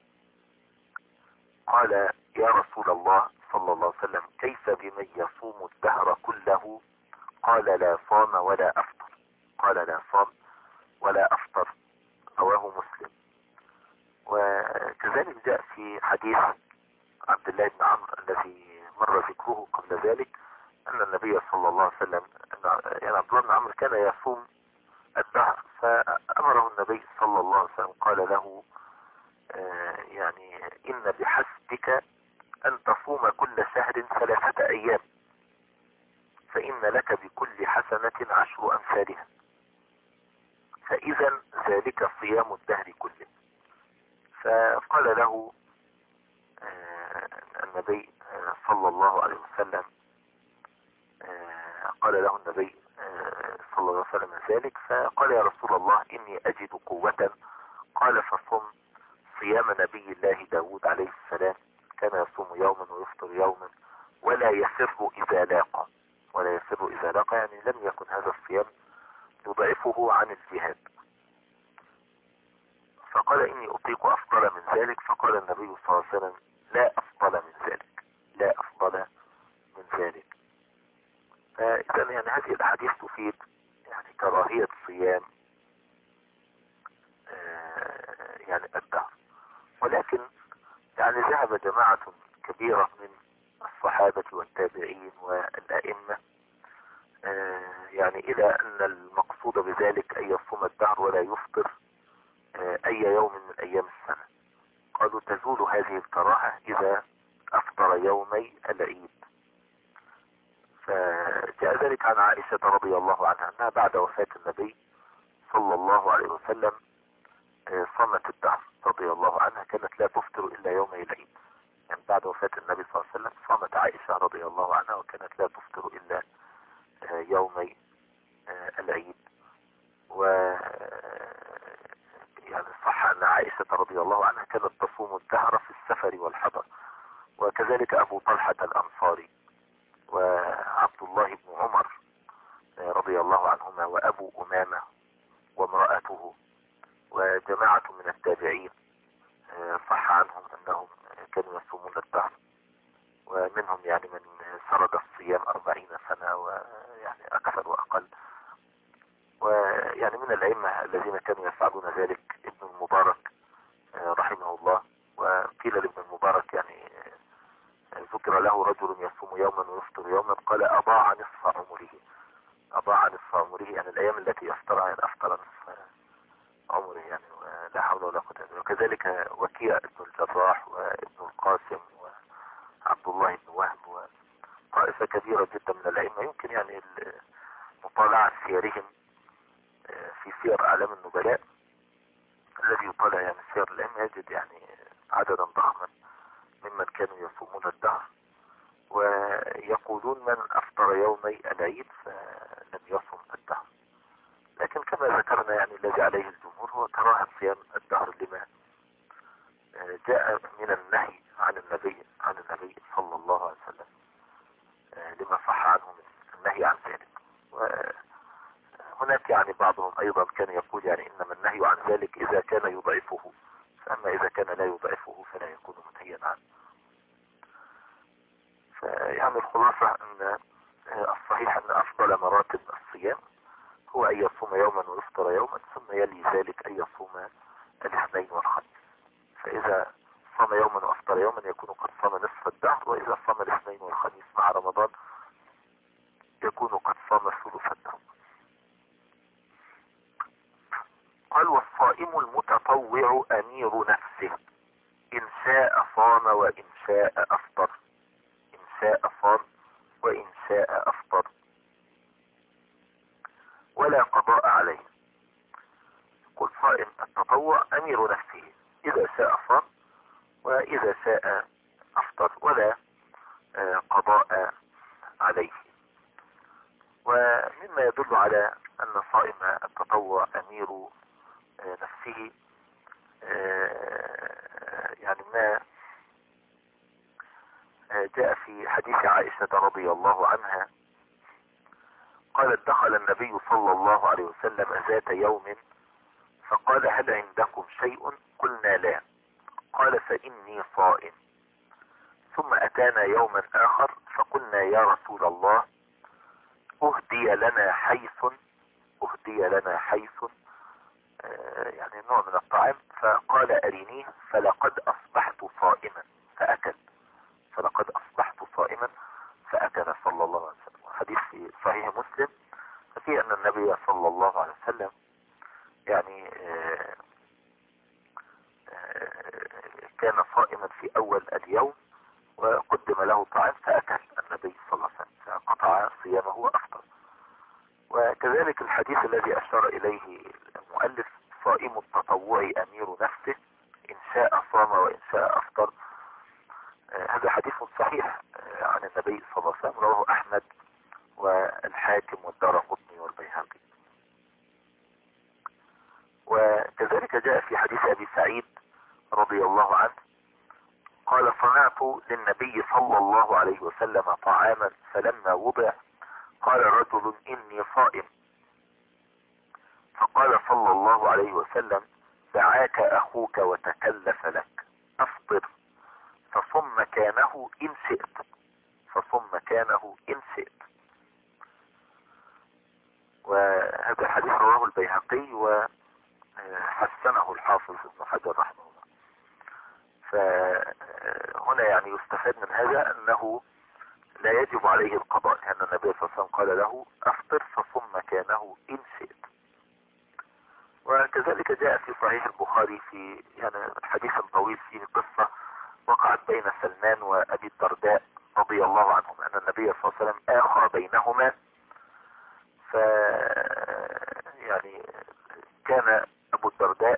قال: يا رسول الله صلى الله عليه وسلم، كيف بمن يصوم الدهر كله؟ قال: لا صام ولا أفطر. قال: لا صام ولا أفطر. رواه مسلم. وكذلك جاء في حديث عبد الله بن عمرو الذي مر ذكره قبل ذلك أن النبي صلى الله عليه وسلم، يعني عبد الله بن عمرو كان يصوم الدهر، فأمره النبي صلى الله عليه وسلم قال له: آه يعني إن بحسبك أن تصوم كل شهر ثلاثة أيام، فإن لك بكل حسنة عشر أمثالها، فإذا ذلك صيام الدهر كله. فقال له آه النبي آه صلى الله عليه وسلم آه قال له النبي آه صلى الله عليه وسلم ذلك، فقال: يا رسول الله، إني أجد قوة. قال: فصم صيام نبي الله داود عليه السلام، كان يصوم يوما ويفطر يوما ولا يسر إذا لاقى. ولا يسر إذا لاقى يعني لم يكن هذا الصيام يضعفه عن الجهاد. فقال: إني أطيق أفضل من ذلك. فقال النبي صلى الله عليه وسلم: لا أفضل من ذلك، لا أفضل من ذلك. فإذا يعني هذه الأحاديث تفيد يعني كراهية صيام آه يعني الدهر. ولكن يعني ذهب جماعة كبيرة من الصحابة والتابعين والأئمة آه يعني إلى أن المقصود بذلك أن يصوم الدهر ولا يفطر آه أي يوم من أيام السنة. قالوا: تزول هذه الكراهة إذا أفطر يومي العيد. فجاء ذلك عن عائشة رضي الله عنها أنها بعد وفاة النبي صلى الله عليه وسلم آه صامت الدهر رضي الله عنها، كانت لا تفطر إلا يومي العيد. يعني بعد وفاة النبي صلى الله عليه وسلم صامت عائشة رضي الله عنها وكانت لا تفطر إلا يومي العيد. و يعني صح أن عائشة رضي الله عنها كانت تصوم الدهر في السفر والحضر، وكذلك أبو طلحة الأنصاري وعبد الله بن عمر رضي الله عنهما وأبو أمامة وامرأته وجماعة من التابعين صح عنهم أنهم كانوا يصومون الدهر، ومنهم يعني من سرد الصيام أربعين سنة ويعني أكثر وأقل. ويعني من الأئمة الذين كانوا يفعلون ذلك ابن المبارك رحمه الله. وقيل لابن المبارك يعني ذكر له رجل يصوم يوما ويفطر يوما، قال: أضاع نصف عمره. أضاع نصف عمره يعني الأيام التي يفطرها يعني أفطر نصف عمره، يعني لا حول ولا قوة إلا بالله. وكذلك وكيع ابن الجراح وابن القاسم وعبد الله بن وهب وطائفة كبيرة جدا من الأئمة. يمكن يعني مطالعة سيرهم في سير أعلام النبلاء. الذي يطالع يعني سير الأئمة يجد يعني عددا ضخما ممن كانوا يصومون الدهر ويقولون: من أفطر يومي العيد فلم يصم الدهر. لكن كما ذكرنا يعني الذي عليه الجمهور هو كراهة صيام الدهر لما جاء من النهي عن النبي عن النبي صلى الله عليه وسلم، لما صح عنه من النهي عن ذلك. وهناك يعني بعضهم أيضا كان يقول يعني إنما النهي عن ذلك إذا كان يضعفه، فأما إذا كان لا يضعفه فلا يكون منهيا عنه. فيعني الخلاصة أن الصحيح أن أفضل مراتب الصيام هو أن يصوم يوما ويفطر يوما، ثم يلي ذلك أن يصوم الاثنين والخميس. فإذا صام يوما وأفطر يوما يكون قد صام نصف الدهر، وإذا صام الاثنين والخميس مع رمضان يكون قد صام ثلث الدهر. قال: والصائم المتطوع أمير نفسه، إن شاء صام وإن شاء أفطر. إن شاء صام وإن شاء أفطر ولا قضاء عليه. قل: صائم التطوع أمير نفسه، إذا شاء صام وإذا شاء أفطر ولا قضاء عليه. ومما يدل على أن صائم التطوع أمير نفسه يعني ما جاء في حديث عائشة رضي الله عنها قالت دخل النبي صلى الله عليه وسلم ذات يوم فقال هل عندكم شيء؟ قلنا لا. قال فإني صائم. ثم أتانا يوما آخر فقلنا يا رسول الله أهدي لنا حيث أهدي لنا حيث آه يعني نوع من الطعام، فقال أرينيه فلقد أصبحت صائما فأكل فلقد أصبحت صائما فأكل صلى الله عليه وسلم. حديث في صحيح مسلم ففي أن النبي صلى الله عليه وسلم يعني آه آه كان صائما في أول اليوم وقدم له طعام فأكل النبي صلى الله عليه وسلم فقطع صيامه وأفطر. وكذلك الحديث الذي أشار إليه المؤلف صائم التطوع أمير نفسه إن شاء صام وإن شاء أفطر، آه هذا حديث صحيح آه عن النبي صلى الله عليه وسلم رواه أحمد والحاكم والدارقطني والبيهقي. وكذلك جاء في حديث أبي سعيد رضي الله عنه قال صنعت للنبي صلى الله عليه وسلم طعاما فلما وضع قال رجل إني صائم، فقال صلى الله عليه وسلم دعاك أخوك وتكلف لك أفطر فصم مكانه إن شئت فصم مكانه إن شئت. وهذا الحديث رواه البيهقي وحسنه الحافظ ابن حجر رحمه الله. فهنا يعني يستفاد من هذا أنه لا يجب عليه القضاء، لأن النبي صلى الله عليه وسلم قال له أفطر فصم مكانه إن شئت. وكذلك جاء في صحيح البخاري في يعني حديث طويل فيه قصة وقعت بين سلمان وأبي الدرداء رضي الله عنهم أن النبي صلى الله عليه وسلم آخر بينهما، ف يعني كان أبو الدرداء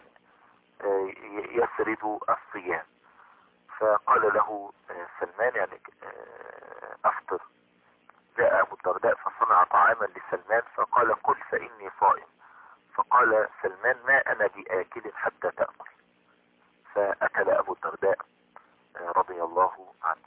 يسرد الصيام فقال له سلمان يعني أفطر. جاء أبو الدرداء فصنع طعاما لسلمان فقال قل فإني صائم، فقال سلمان ما أنا بآكل حتى تأكل، فأكل أبو الدرداء رضي الله عنه.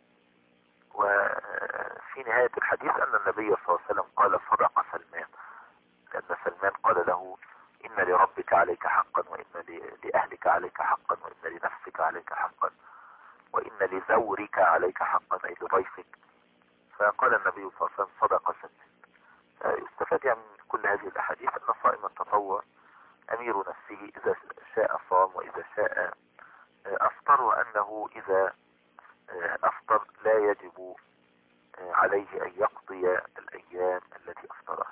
وفي نهاية الحديث أن النبي صلى الله عليه وسلم قال صدق سلمان، لأن سلمان قال له إن لربك عليك حقا وإن لأهلك عليك حقا وإن لنفسك عليك حقا وإن لزورك عليك حقا أي لضيفك، فقال النبي صلى الله عليه وسلم صدق سلمان. يستفاد يعني من كل هذه الأحاديث أن صائم التطوع أمير نفسه إذا شاء صام وإذا شاء أفطر، وأنه إذا أفطر لا يجب عليه أن يقضي الأيام التي أفطرها.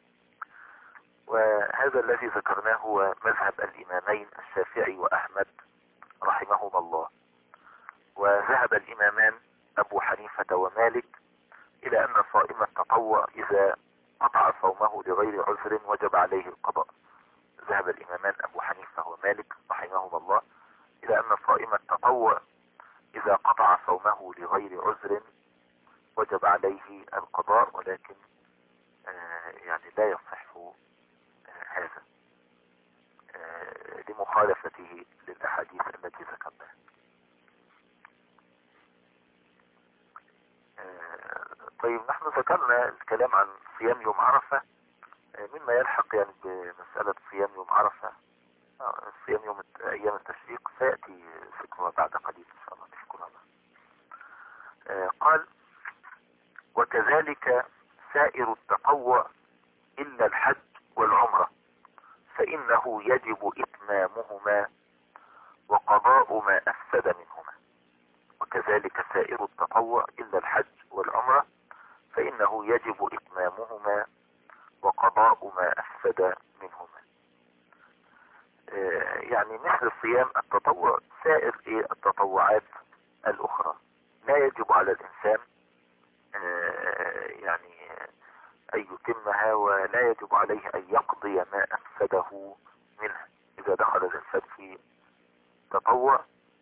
وهذا الذي ذكرناه هو مذهب الإمامين الشافعي وأحمد رحمهما الله. وذهب الإمامان أبو حنيفة ومالك إلى أن صائم التطوع إذا قطع صومه لغير عذر وجب عليه القضاء. ذهب الإمامان أبو حنيفة ومالك رحمهما الله إلى أن صائم التطوع إذا قطع صومه لغير عذر وجب عليه القضاء، ولكن آه يعني لا يصح آه هذا آه لمخالفته للأحاديث التي ذكرناها. آه طيب نحن ذكرنا الكلام عن صيام يوم عرفة، آه مما يلحق يعني بمسألة صيام يوم عرفة آه صيام يوم أيام التشريق سيأتي ذكرها بعد قليل إن شاء الله نذكرها. آه قال وكذلك سائر التطوع إلا الحج والعمرة فإنه يجب إتمامهما وقضاء ما أفسد منهما. وكذلك سائر التطوع إلا الحج والعمرة فإنه يجب إتمامهما وقضاء ما أفسد منهما. آه يعني مثل صيام التطوع سائر إيه التطوعات الأخرى لا يجب على الإنسان آه يعني أن يتمها، ولا يجب عليه أن يقضي ما أفسده منها. إذا دخل الإنسان في تطوع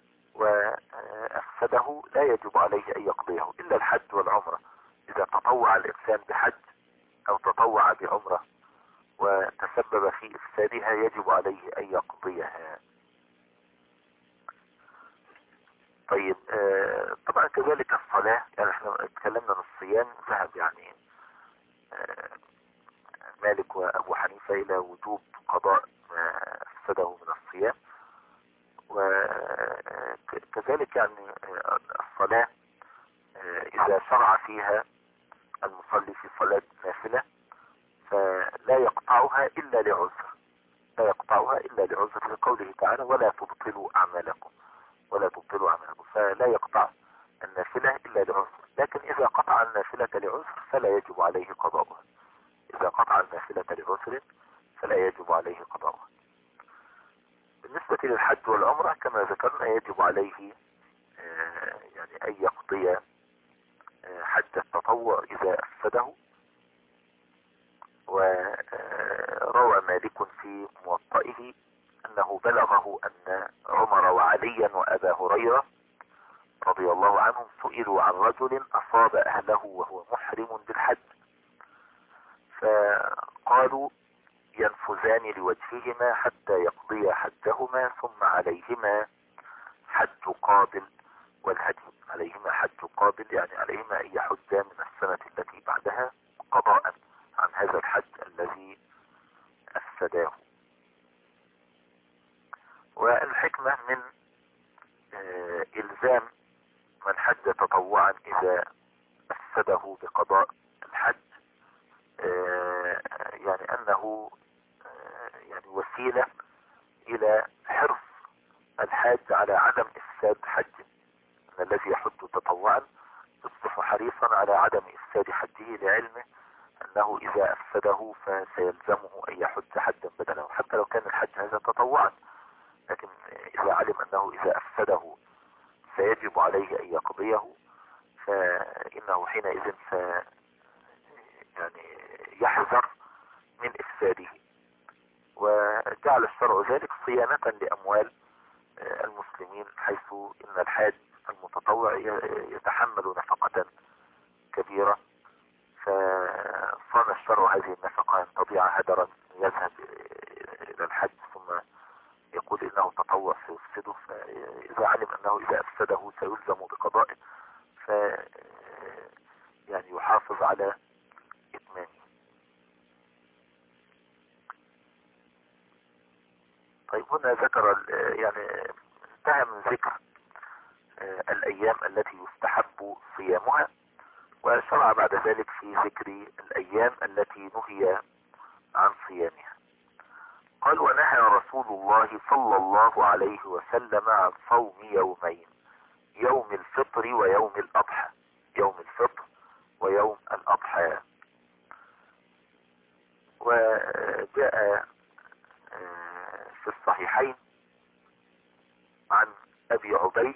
وأفسده لا يجب عليه أن يقضيه إلا الحج والعمرة. إذا تطوع الإنسان بحج أو تطوع بعمرة وتسبب في إفسادها يجب عليه أن يقضيها. طيب آه طبعا كذلك الصلاة، يعني احنا اتكلمنا عن الصيام، ذهب يعني آه مالك وابو حنيفة الى وجوب قضاء ما افسده من الصيام. وكذلك يعني آه الصلاة آه اذا شرع فيها المصلي في صلاة نافلة فلا يقطعها الا لعذر، لا يقطعها الا لعذر، لقوله تعالى ولا تبطلوا اعمالكم، ولا تبطلوا اعمالكم، فلا يقطع النافلة الا لعذر. لكن اذا قطع النافلة لعذر فلا يجب عليه قضاؤها، اذا قطع النافلة لعذر فلا يجب عليه قضاؤها. بالنسبة للحج والعمرة كما ذكرنا يجب عليه آه يعني ان يقضي آه حج التطوع اذا افسده. وروى مالك في موطئه انه بلغه ان عمر وعليا وابا هريرة رضي الله عنهم سئلوا عن رجل اصاب اهله وهو محرم بالحج، فقالوا ينفذان لوجههما حتى يقضي حجهما ثم عليهما حج قابل والهدي، عليهما حج قابل يعني عليهما ان يحجا من السنة التي بعدها قضاء عن هذا الحج الذي افسداه. والحكمة من آه الزام من حج تطوعا اذا افسده بقضاء الحج آه يعني انه آه يعني وسيلة الى حرص الحاج على عدم افساد حجه، ان الذي يحج تطوعا يصبح حريصا على عدم افساد حجه لعلمه انه اذا افسده فسيلزمه ان يحج حجا بدله، حتى لو كان الحج هذا تطوعا، لكن اذا علم انه اذا افسده سيجب عليه ان يقضيه فانه حينئذ س يعني يحذر من افساده. وجعل الشرع ذلك صيانة لاموال المسلمين، حيث ان الحاج المتطوع يتحمل نفقة كبيرة، فصان الشرع هذه النفقة ان تضيع هدرا يذهب الى الحج ثم يقول انه تطوع سيفسده، فاذا علم انه اذا افسده سيلزم بقضائه ف يعني يحافظ على اتمامه. طيب هنا ذكر يعني انتهى من ذكر الايام التي يستحب صيامها، وشرع بعد ذلك في ذكر الايام التي نهي عن صيامها. قال ونهى رسول الله صلى الله عليه وسلم عن صوم يومين، يوم الفطر ويوم الاضحى، يوم الفطر ويوم الاضحى. وجاء في الصحيحين عن ابي عبيد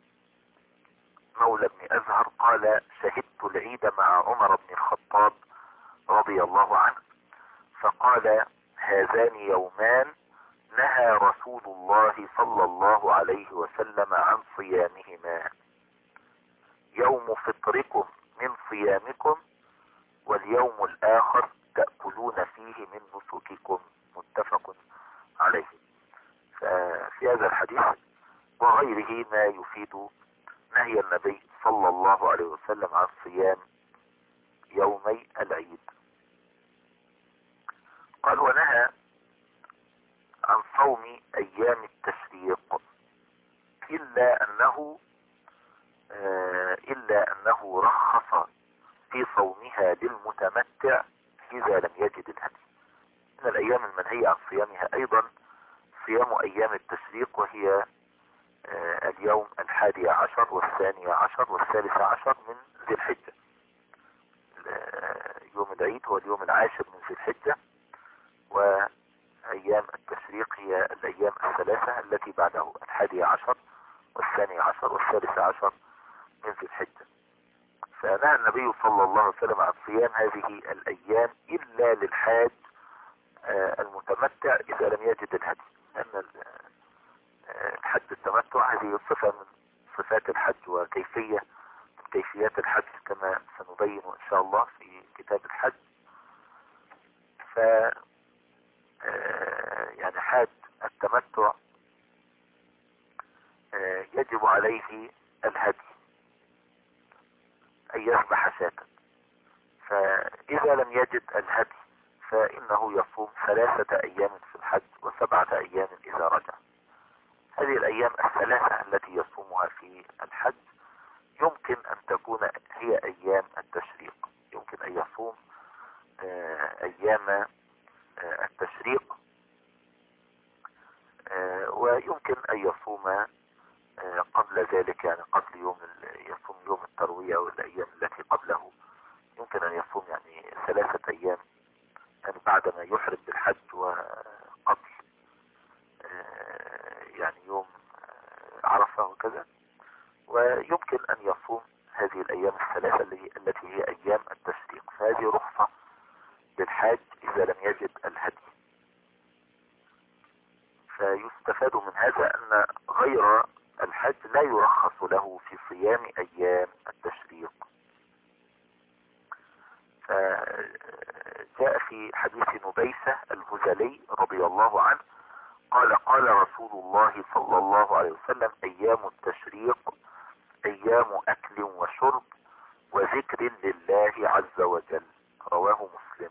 مولى بن ازهر قال شهدت العيد مع عمر بن الخطاب رضي الله عنه فقال هذان يومان نهى رسول الله صلى الله عليه وسلم عن صيامهما، يوم فطركم من صيامكم واليوم الاخر تأكلون فيه من نسككم، متفق عليه. ففي هذا الحديث وغيره ما يفيد نهي النبي صلى الله عليه وسلم عن صيام يومي العيد. قال ونهى عن صوم ايام التشريق الا انه آه الا انه رخص في صومها للمتمتع اذا لم يجد الهدي. من الايام المنهية عن صيامها ايضا صيام ايام التشريق، وهي آه اليوم الحادي عشر والثاني عشر والثالث عشر من ذي الحجة. يوم العيد هو اليوم العاشر من ذي الحجة، وايام التشريق هي الايام الثلاثة التي بعده، الحادي عشر والثاني عشر والثالث عشر من ذي الحجة. فنهى النبي صلى الله عليه وسلم عن صيام هذه الايام الا للحاج آه المتمتع اذا لم يجد الهدي، لان الحج التمتع هذه صفة من صفات الحج وكيفية من كيفيات الحج كما سنبين ان شاء الله في كتاب الحج. ف يعني حاج التمتع يجب عليه الهدي، أن يذبح شاة. فإذا لم يجد الهدي فإنه يصوم ثلاثة أيام في الحج وسبعة أيام إذا رجع. هذه الأيام الثلاثة التي يصومها في الحج يمكن أن تكون هي أيام التشريق. يمكن أن يصوم أيام التشريق، ويمكن أن يصوم قبل ذلك، يعني قبل يوم يصوم يوم التروية والأيام التي قبله. يمكن أن يصوم يعني ثلاثة أيام يعني بعدما يحرم بالحج وقبل يعني يوم عرفة وكذا. ويمكن أن يصوم هذه الأيام الثلاثة التي هي أيام التشريق. فهذه رخصة للحاج إذا لم يجد الهدي. فيستفاد من هذا أن غير الحج لا يرخص له في صيام أيام التشريق. فجاء في حديث نبيسة الهذلي رضي الله عنه قال قال رسول الله صلى الله عليه وسلم: أيام التشريق أيام أكل وشرب وذكر لله عز وجل. رواه مسلم.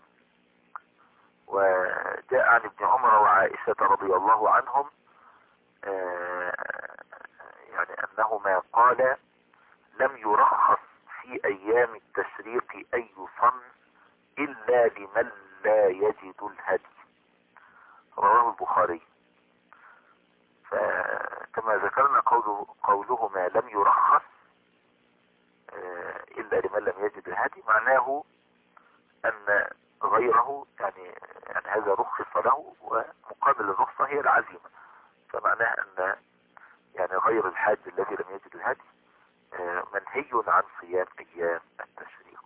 وجاء عن ابن عمر وعائشة رضي الله عنهم يعني أنهما قال: لم يرخص في أيام التشريق أن يصم إلا لمن لا يجد الهدي. رواه البخاري. فكما ذكرنا قوله قولهما لم يرخص إلا لمن لم يجد الهدي، معناه أن غيره يعني, يعني هذا رخص له، ومقابل الرخصة هي العزيمة. فمعناه أن يعني غير الحاج الذي لم يجد الهدي منهي عن صيام أيام التشريق.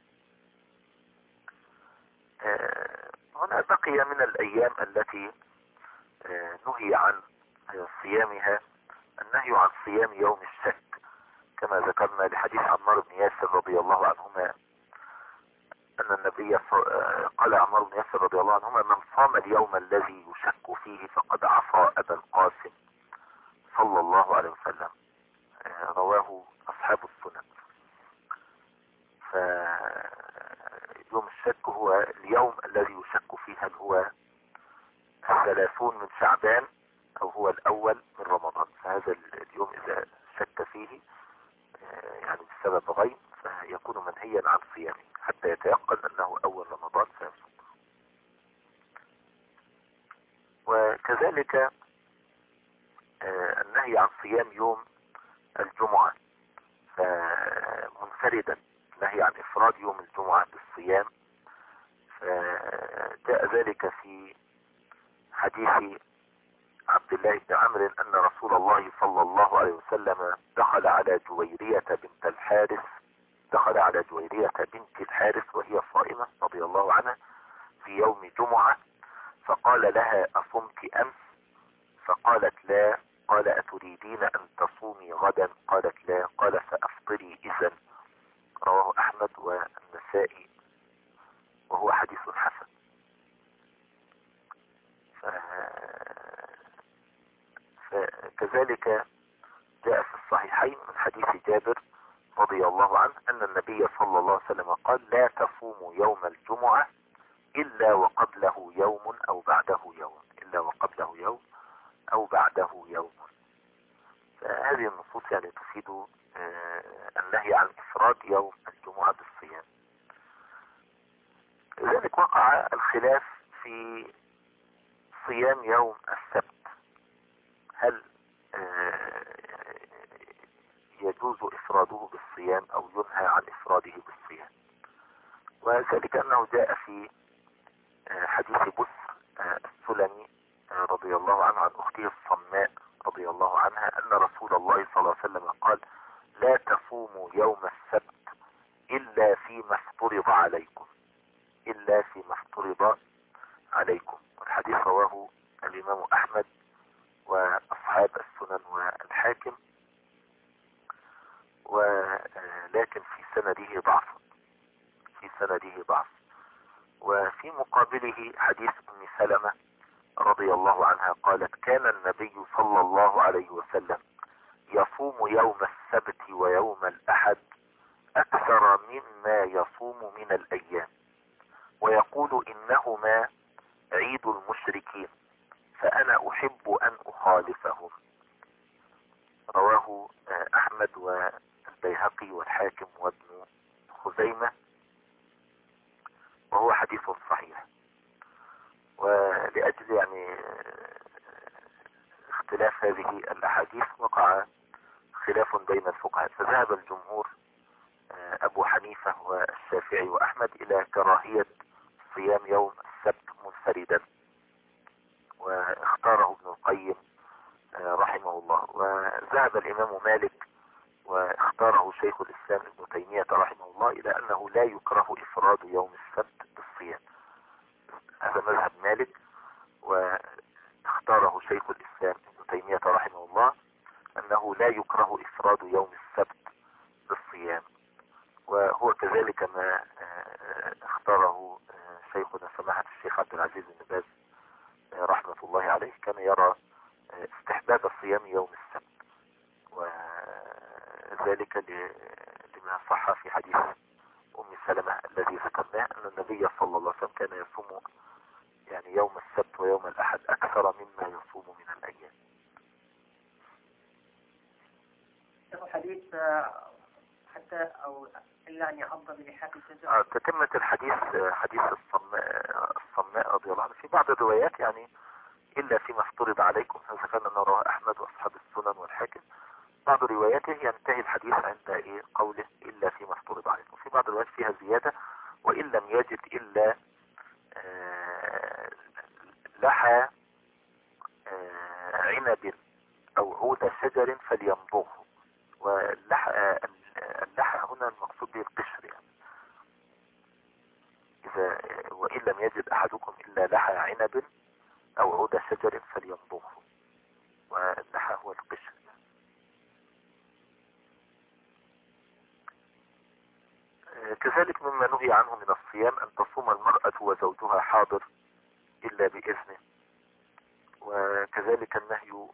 هنا بقي من الأيام التي نهي عن صيامها النهي عن صيام يوم الشك، كما ذكرنا لحديث عمار بن ياسر رضي الله عنهما أن النبي قال عمار بن ياسر رضي الله عنهما: من صام اليوم الذي يشك فيه فقد عصى أبا القاسم صلى الله عليه وسلم. رواه أصحاب السنن. فيوم الشك هو اليوم الذي يشك فيه هل هو الثلاثون من شعبان أو هو الأول من رمضان. فهذا اليوم إذا شك فيه يعني بسبب غيب فيكون منهيا عن صيامه حتى يتيقن أنه أول رمضان فيصوم. وكذلك النهي عن صيام يوم الجمعة منفردا، نهي عن إفراد يوم الجمعة بالصيام. فجاء ذلك في حديث عبد الله بن عمرو أن رسول الله صلى الله عليه وسلم دخل على جويرية بنت الحارث دخل على جويرية بنت الحارث وهي صائمة رضي الله عنها في يوم جمعة، فقال لها: أصمت أمس؟ فقالت: لا. قال: أتريدين أن تصومي غدا؟ قالت: لا. قال: فأفطري إذن. رواه أحمد والنسائي وهو حديث حسن. ف... فكذلك جاء في الصحيحين من حديث جابر رضي الله عنه أن النبي صلى الله عليه وسلم قال: لا تصوموا يوم الجمعة إلا وقبله يوم أو بعده يوم إلا وقبله يوم أو بعده يوم. فهذه النصوص يعني تفيد النهي عن إفراد يوم الجمعة بالصيام. لذلك وقع الخلاف في صيام يوم السبت، هل يجوز إفراده بالصيام أو ينهى عن إفراده بالصيام؟ وذلك أنه جاء في حديث بسر السلمي رضي الله عنه عن أخته الصماء رضي الله عنها أن رسول الله صلى الله عليه وسلم قال: لا تصوموا يوم السبت إلا فيما افترض عليكم إلا فيما افترض عليكم. والحديث رواه الإمام أحمد وأصحاب السنن والحاكم، ولكن في سنده ضعف في سنده ضعف وفي مقابله حديث أم سلمة رضي الله عنها قالت: كان النبي صلى الله عليه وسلم يصوم يوم السبت ويوم الأحد أكثر مما يصوم من الأيام، ويقول إنهما عيد المشركين فأنا أحب أن أخالفهم. رواه أحمد والبيهقي والحاكم وابن خزيمة، وهو حديث صحيح. ولأجل يعني اختلاف هذه الأحاديث وقع خلاف بين الفقهاء، فذهب الجمهور أبو حنيفة والشافعي وأحمد إلى كراهية صيام يوم السبت منفردا، واختاره ابن القيم رحمه الله. وذهب الإمام مالك واختاره شيخ الإسلام ابن تيمية رحمه الله إلى أنه لا يكره إفراد يوم السبت بالصيام. هذا مذهب مالك، واختاره شيخ الإسلام ابن تيمية رحمه الله أنه لا يكره إفراد يوم السبت بالصيام، وهو كذلك ما اختاره شيخنا سماحة الشيخ عبد العزيز بن باز رحمة الله عليه، كان يرى استحباب الصيام يوم السبت، وذلك لما صح في حديث أم سلمة الذي ذكرناه أن النبي صلى الله عليه وسلم كان يصوم يعني يوم السبت ويوم الأحد أكثر مما يصوم من الأيام. حديث حتى أو إلا أن يعض بلحاف الشجر. آه تتمة الحديث حديث الصماء الصماء رضي الله عنه في بعض الروايات يعني إلا فيما افترض عليكم، هذا كان رواه أحمد وأصحاب السنن والحاكم. بعض رواياته ينتهي الحديث عند إيه قوله إلا فيما افترض عليكم. في بعض الروايات فيها زيادة وإن لم يجد إلا آه لحى آه عنب أو عود شجر فليمضغه. واللحى اللحى هنا المقصود به القشر يعني. إذا وإن لم يجد أحدكم إلا لحى عنب أو عود شجر فليمضغه، واللحى هو القشر. كذلك مما نهي عنه من الصيام أن تصوم المرأة وزوجها حاضر إلا بإذنه، وكذلك النهي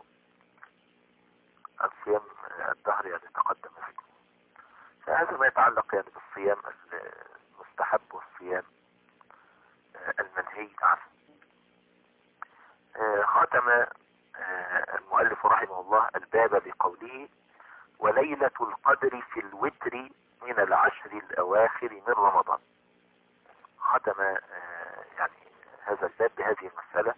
عن صيام الدهر يعني تقدم ذكره. فهذا ما يتعلق يعني بالصيام المستحب والصيام المنهي عنه. ختم المؤلف رحمه الله الباب بقوله وليلة القدر في الوتر من العشر الأواخر من رمضان. ختم يعني هذا الباب بهذه المسألة.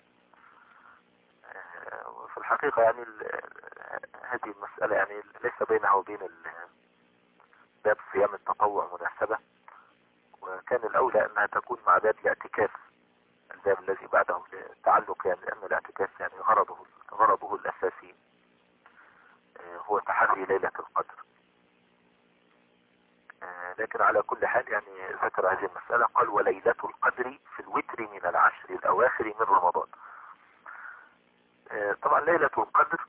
وفي الحقيقة يعني هذه المسألة يعني ليس بينها وبين باب صيام التطوع مناسبة، وكان الأولى أنها تكون مع باب الاعتكاف الباب الذي بعده للتعلق، يعني لأن الاعتكاف يعني غرضه غرضه الأساسي هو تحري ليلة القدر. لكن على كل حال يعني ذكر هذه المسألة قال وليلة القدر في الوتر من العشر الأواخر من رمضان. طبعا ليلة القدر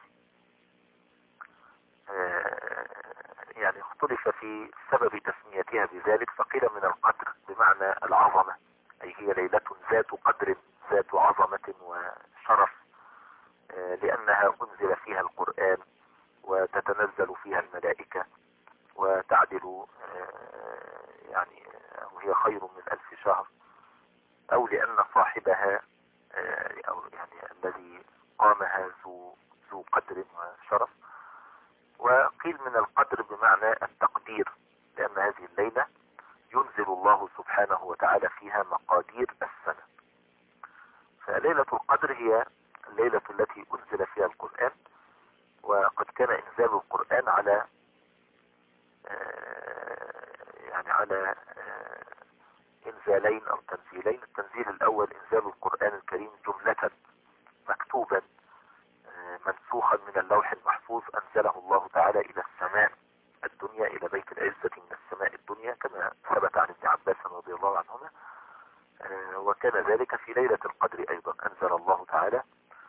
يعني اختلف في سبب تسميتها بذلك، فقيل من القدر بمعنى العظمة، أي هي ليلة ذات قدر ذات عظمة وشرف، لأنها أنزل فيها القرآن وتتنزل فيها الملائكة وتعدل يعني وهي خير من ألف شهر، أو لأن صاحبها أو يعني الذي قامها ذو ذو قدر وشرف. وقيل من القدر بمعنى التقدير، لأن هذه الليلة ينزل الله سبحانه وتعالى فيها مقادير السنة. فليلة القدر هي الليلة التي أنزل فيها القرآن، وقد كان إنزال القرآن على يعني على إنزالين أو تنزيلين. التنزيل الأول إنزال القرآن الكريم جملة مكتوبا منسوخا من اللوح المحفوظ، أنزله الله تعالى إلى السماء الدنيا، إلى بيت العزة من السماء الدنيا، كما ثبت عن ابن عباس رضي الله عنهما. وكان ذلك في ليلة القدر أيضا، أنزل الله تعالى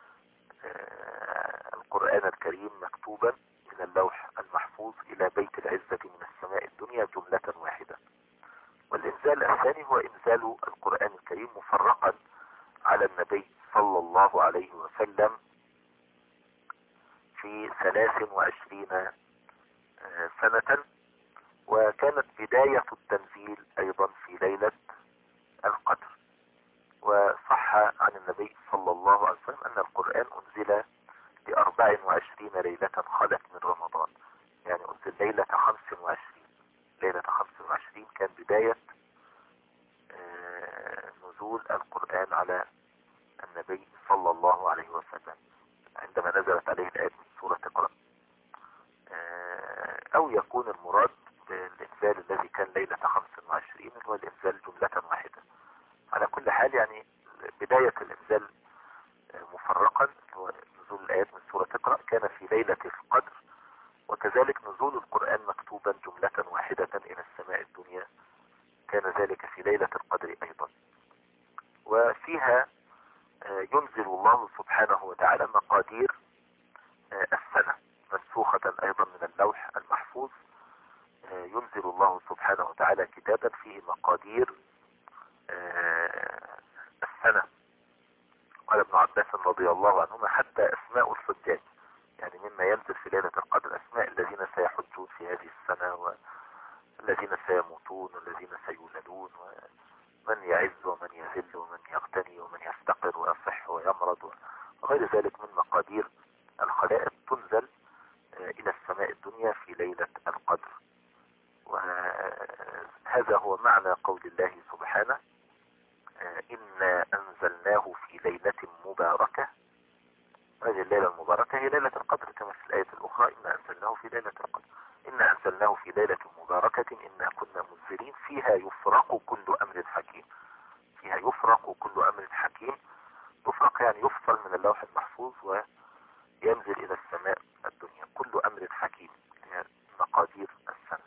القرآن الكريم مكتوبا من اللوح المحفوظ إلى بيت العزة من السماء الدنيا جملة واحدة. والإنزال الثاني هو إنزال القرآن الكريم مفرقا على النبي صلى الله عليه وسلم في ثلاث وعشرين سنة، وكانت بداية التنزيل أيضا في ليلة القدر. وصح عن النبي صلى الله عليه وسلم أن القرآن أنزل لأربع وعشرين ليلة خلت من رمضان، يعني أنزل ليلة خمس وعشرين. ليلة خمس وعشرين كان بداية نزول القرآن على النبي صلى الله عليه وسلم عندما نزلت عليه الآيات من سورة اقرأ. أو يكون المراد بالإنزال الذي كان ليلة خمس وعشرين هو الإنزال جملة واحدة. على كل حال يعني بداية الإنزال مفرقا هو نزول الآيات من سورة اقرأ كان في ليلة القدر، وكذلك نزول القرآن مكتوبا جملة واحدة إلى السماء الدنيا كان ذلك في ليلة القدر أيضا. وفيها ينزل الله سبحانه وتعالى مقادير السنة منسوخة أيضا من اللوح المحفوظ. ينزل الله سبحانه وتعالى كتابا فيه مقادير السنة. قال ابن عباس رضي الله عنهما حتى أسماء الحجاج، يعني مما ينزل في ليلة القدر أسماء الذين سيحجون في هذه السنة والذين سيموتون والذين سيولدون ومن يعز ومن يذل ومن يغتني ومن يفتقر ويصح ويمرض وغير ذلك من مقادير الخلائق تنزل إلى السماء الدنيا في ليلة القدر. وهذا هو معنى قول الله سبحانه إنا أنزلناه في ليلة مباركة. هذه الليلة المباركة هي ليلة القدر كما في الآية الأخرى إنا أنزلناه في ليلة القدر. إنا أنزلناه في ليلة مباركة إنا كنا منذرين فيها يفرق كل أمر حكيم. فيها يفرق كل أمر حكيم. يفرق يعني يفصل من اللوح المحفوظ وينزل إلى السماء الدنيا كل أمر حكيم، يعني مقادير السنة.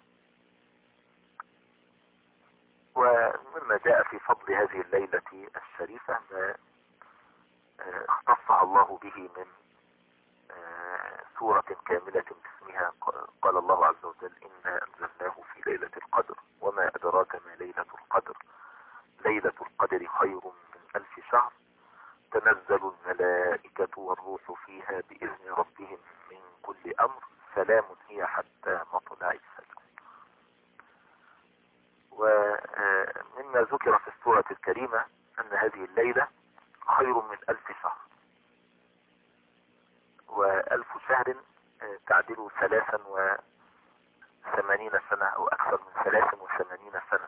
ومما جاء في فضل هذه الليلة الشريفة ما اختصها الله به من سورة كاملة باسمها. قال الله عز وجل إنا أنزلناه في ليلة القدر وما أدراك ما ليلة القدر ليلة القدر خير من ألف شهر تنزل الملائكة والروح فيها بإذن ربهم من كل أمر سلام هي حتى مطلع الفجر. ومما ذكر في السورة الكريمة أن هذه الليلة خير من ألف شهر، وألف شهر تعدل ثلاثا وثمانين سنة أو أكثر من ثلاث وثمانين سنة.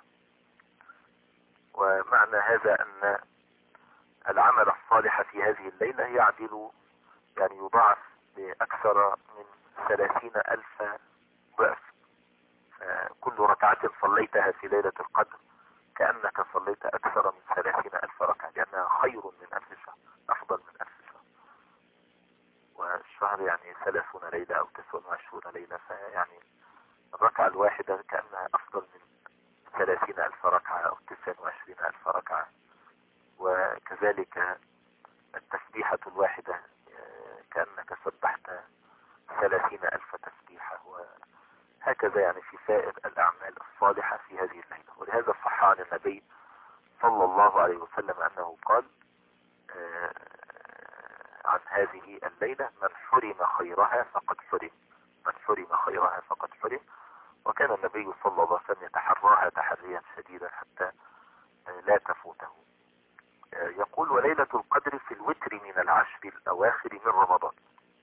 ومعنى هذا أن العمل الصالح في هذه الليلة يعدل يعني يضاعف بأكثر من ثلاثين ألف ضعف. كل ركعة صليتها في ليلة القدر كأنك صليت أكثر من ثلاثين ألف ركعة، لأنها خير من ألف شهر، أفضل من ألف شهر. والشهر يعني ثلاثون ليلة أو تسعة وعشرون ليلة، فيعني الركعة الواحدة كأنها أفضل من ثلاثين ألف ركعة أو تسعة وعشرين ألف ركعة. وكذلك التسبيحة الواحدة كأنك سبحت ثلاثين ألف تسبيحة، وهكذا يعني في سائر الأعمال الصالحة في هذه الليلة. ولهذا صح عن النبي صلى الله عليه وسلم أنه قال عن هذه الليلة من حرم خيرها فقد حرم من حرم خيرها فقد حرم. وكان النبي صلى الله عليه وسلم يتحراها تحريا شديدا حتى لا تفوته. يقول وليلة القدر في الوتر من العشر الأواخر من رمضان،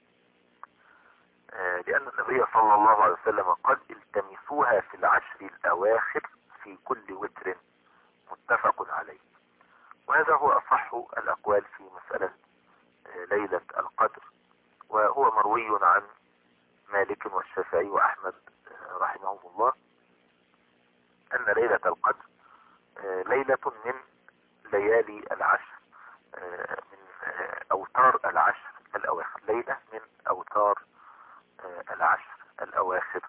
لأن النبي صلى الله عليه وسلم قال التمسوها في العشر الأواخر في كل وتر، متفق عليه. وهذا هو أصح الأقوال في مسألة ليلة القدر، وهو مروي عن مالك والشافعي وأحمد رحمهم الله أن ليلة القدر ليلة من ليالي العشر، من أوتار العشر الأواخر، ليلة من أوتار العشر الأواخر.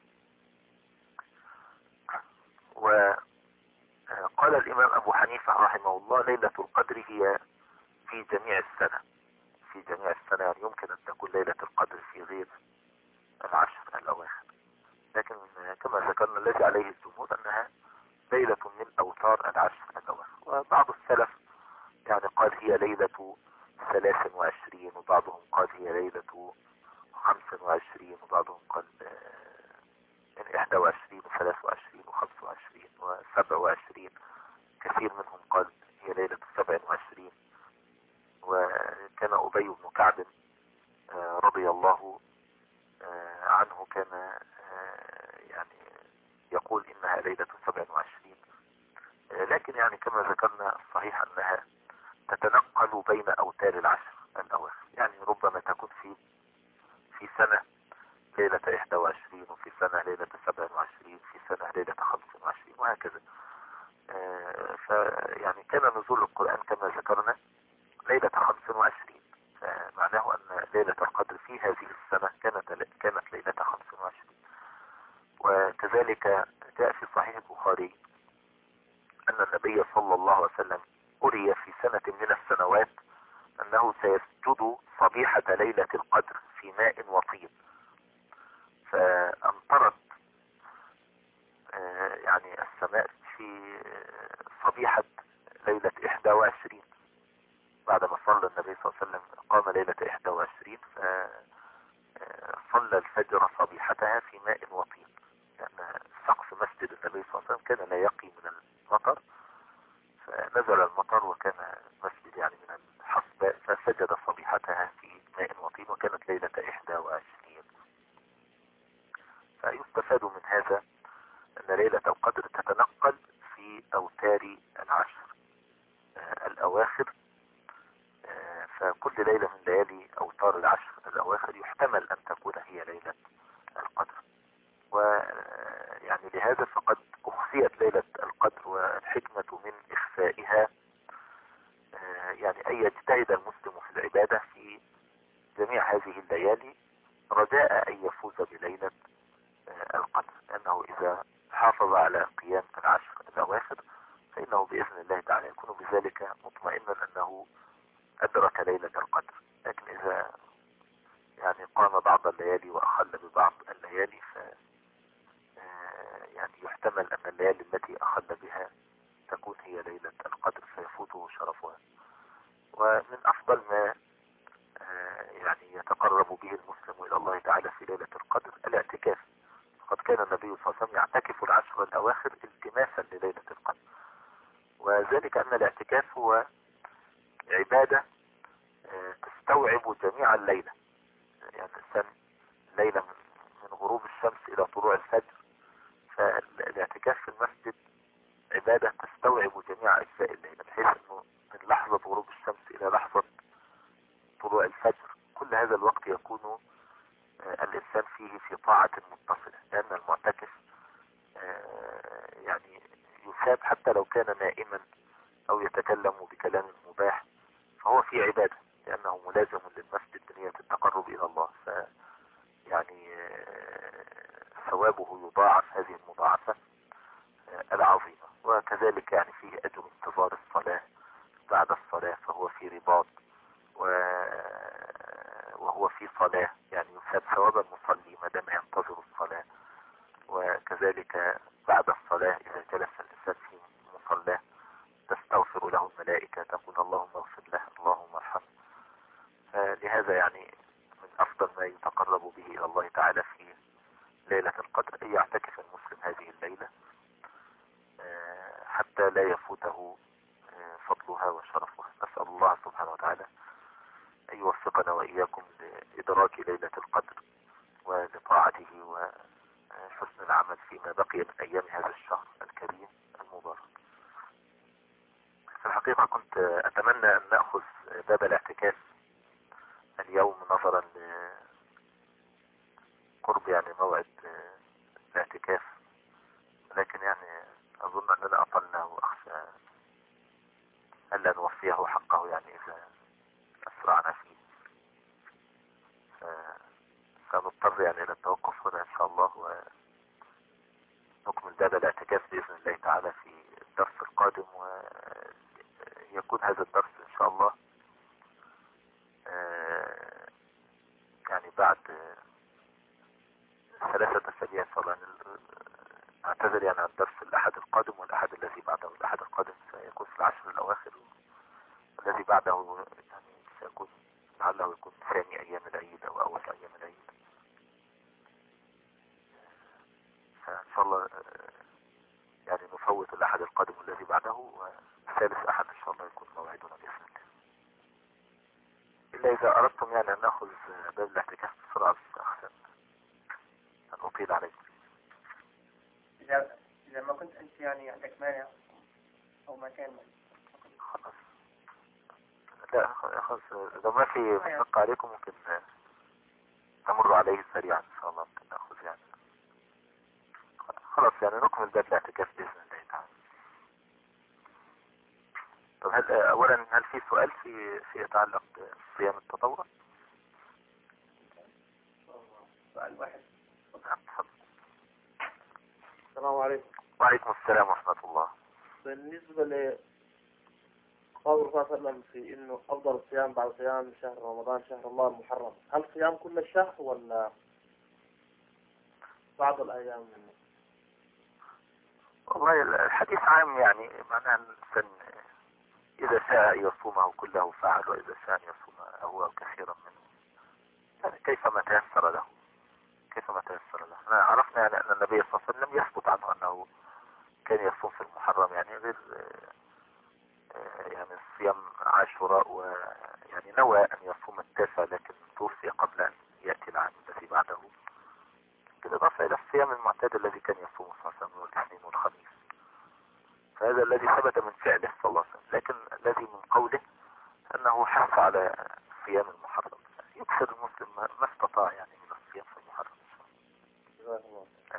وقال الإمام أبو حنيفة رحمه الله ليلة القدر هي في جميع السنة، في جميع السنة، يعني يمكن أن تكون ليلة القدر في غير العشر الأواخر، لكن كما ذكرنا الذي عليه الجمهور أنها ليلة من أوتار العشر الأواخر. وبعض السلف يعني قال هي ليلة ثلاث وعشرين، وبعضهم قال هي ليلة كان أبي بن كعب رضي الله عنه كان يعني يقول إنها ليلة سبع وعشرين، لكن يعني كما ذكرنا الصحيح أنها تتنقل بين أوتار العشر الأواخر، يعني ربما تكون في في سنة ليلة إحدى وعشرين، وفي سنة ليلة سبع وعشرين، في سنة ليلة خمس وعشرين، وهكذا. فيعني كان نزول القرآن كما ذكرنا ليلة خمس وعشرين، فمعناه أن ليلة القدر في هذه السنة كانت كانت ليلة خمس وعشرين. وكذلك جاء في صحيح البخاري أن النبي صلى الله عليه وسلم أري في سنة من السنوات أنه سيسجد صبيحة ليلة القدر في ماء وطين، فأمطرت يعني السماء في صبيحة ليلة إحدى وعشرين، بعدما صلى النبي صلى الله عليه وسلم قام ليلة إحدى وعشرين فصلى الفجر صبيحتها في ماء وطين، لأن سقف مسجد النبي صلى الله عليه وسلم كان لا يقي من المطر، فنزل المطر وكان مسجد يعني من الحصباء، فسجد صبيحتها في ماء وطين، وكانت ليلة إحدى وعشرين. فيستفاد من هذا أن ليلة القدر تتنقل في أوتار العشر الأواخر، فكل ليلة من ليالي أوتار العشر الأواخر يحتمل أن تكون هي ليلة القدر. ويعني لهذا فقد أخفيت ليلة القدر، والحكمة من إخفائها يعني أن يجتهد المسلم في العبادة في جميع هذه الليالي رجاء أن يفوز بليلة القدر، لأنه إذا حافظ على قيام العشر الأواخر فإنه بإذن الله تعالى يكون بذلك مطمئنا أنه أدرك ليلة القدر. لكن إذا يعني قام بعض الليالي وأخل ببعض الليالي ف يعني يحتمل أن الليالي التي أخل بها تكون هي ليلة القدر فيفوته شرفها. ومن أفضل ما يعني يتقرب به المسلم إلى الله تعالى في ليلة القدر الاعتكاف. قد كان النبي صلى الله عليه وسلم يعتكف العشر الأواخر التماسا لليلة القدر، وذلك أن الاعتكاف هو عبادة تستوعب جميع الليلة، يعني الإنسان ليلة من غروب الشمس إلى طلوع الفجر، فالاعتكاف في المسجد عبادة تستوعب جميع أجزاء الليلة، بحيث أنه من لحظة غروب الشمس إلى لحظة طلوع الفجر كل هذا الوقت يكون الإنسان فيه في طاعة متصلة، لأن المعتكف يعني يثاب حتى لو كان نائما أو يتكلم بكلام مباح، فهو في عبادة لأنه ملازم للمسجد بنية التقرب إلى الله، ف يعني ثوابه يضاعف هذه المضاعفة العظيمة. وكذلك يعني فيه أجر انتظار الصلاة بعد الصلاة، فهو في رباط وهو في صلاة، يعني يثاب ثواب المصلي ما دام ينتظر الصلاة. وكذلك بعد الصلاة إذا جلس الإنسان في مصلاه تستغفر له الملائكة تقول اللهم اغفر له اللهم ارحمه. لهذا يعني من أفضل ما يتقرب به إلى الله تعالى في ليلة القدر أن يعتكف المسلم هذه الليلة حتى لا يفوته فضلها وشرفها. نسأل الله سبحانه وتعالى أن يوفقنا وإياكم لإدراك ليلة القدر ولطاعته وحسن العمل فيما بقي من أيام هذا الشهر الكريم المبارك. في الحقيقة كنت أتمنى أن نأخذ باب الاعتكاف اليوم نظرا لقرب يعني موعد الاعتكاف، لكن يعني أظن أننا أطلنا وأخشى ألا نوفيه حقه يعني إذا أسرعنا فيه، فنضطر يعني إلى التوقف هنا إن شاء الله، ونكمل باب الاعتكاف بإذن الله تعالى في الدرس القادم. ويكون هذا الدرس إن شاء الله يعني بعد ثلاثة أسابيع إن شاء الله. أعتذر يعني عن درس الأحد القادم والأحد الذي بعده. الأحد القادم سيكون في العشر الأواخر، والذي بعده يعني سيكون لعله يكون ثاني أيام العيد أو أول أيام العيد. فإن شاء الله يعني نفوت الأحد القادم الذي بعده، وثالث أحد إن شاء الله يكون موعدنا بإذن الله. إلا إذا أردتم يعني أن نأخذ باب الاعتكاف بسرعة بس أحسن أن أطيل عليكم. إذا إذا ما كنت أنت يعني عندك مانع أو مكان خلاص لا خلاص إذا ما في مشقة عليكم ممكن نمر عليه سريعا إن شاء الله ممكن نأخذ يعني خلاص يعني نكمل باب الاعتكاف بإذن الله تعالى. طب هل أولا هل في سؤال في في يتعلق بصيام التطوع؟ سؤال واحد. نعم تفضل. السلام عليكم. وعليكم السلام ورحمة الله. بالنسبة لقول الرسول صلى الله عليه وسلم في إنه أفضل الصيام بعد صيام شهر رمضان شهر الله المحرم، هل صيام كل الشهر ولا بعض الأيام منه؟ والله الحديث عام يعني معناه أن الإنسان إذا شاء يصومه كله فعل وإذا شاء يصومه أو كثيرا منه يعني كيفما تيسر له كيفما تيسر له. احنا عرفنا يعني أن النبي صلى الله عليه وسلم يثبت عنه أنه كان يصوم في المحرم يعني غير يعني صيام عاشوراء ويعني نوى أن يصوم التاسع لكن توفي قبل أن يأتي العام الذي بعده. بالإضافة إلى الصيام المعتاد الذي كان يصومه صلى الله عليه وسلم والاثنين والخميس، فهذا الذي ثبت من فعله صلى الله عليه وسلم. لكن الذي من قوله أنه حث على صيام المحرم، يكثر المسلم ما استطاع يعني من الصيام في المحرم. جزاك الله.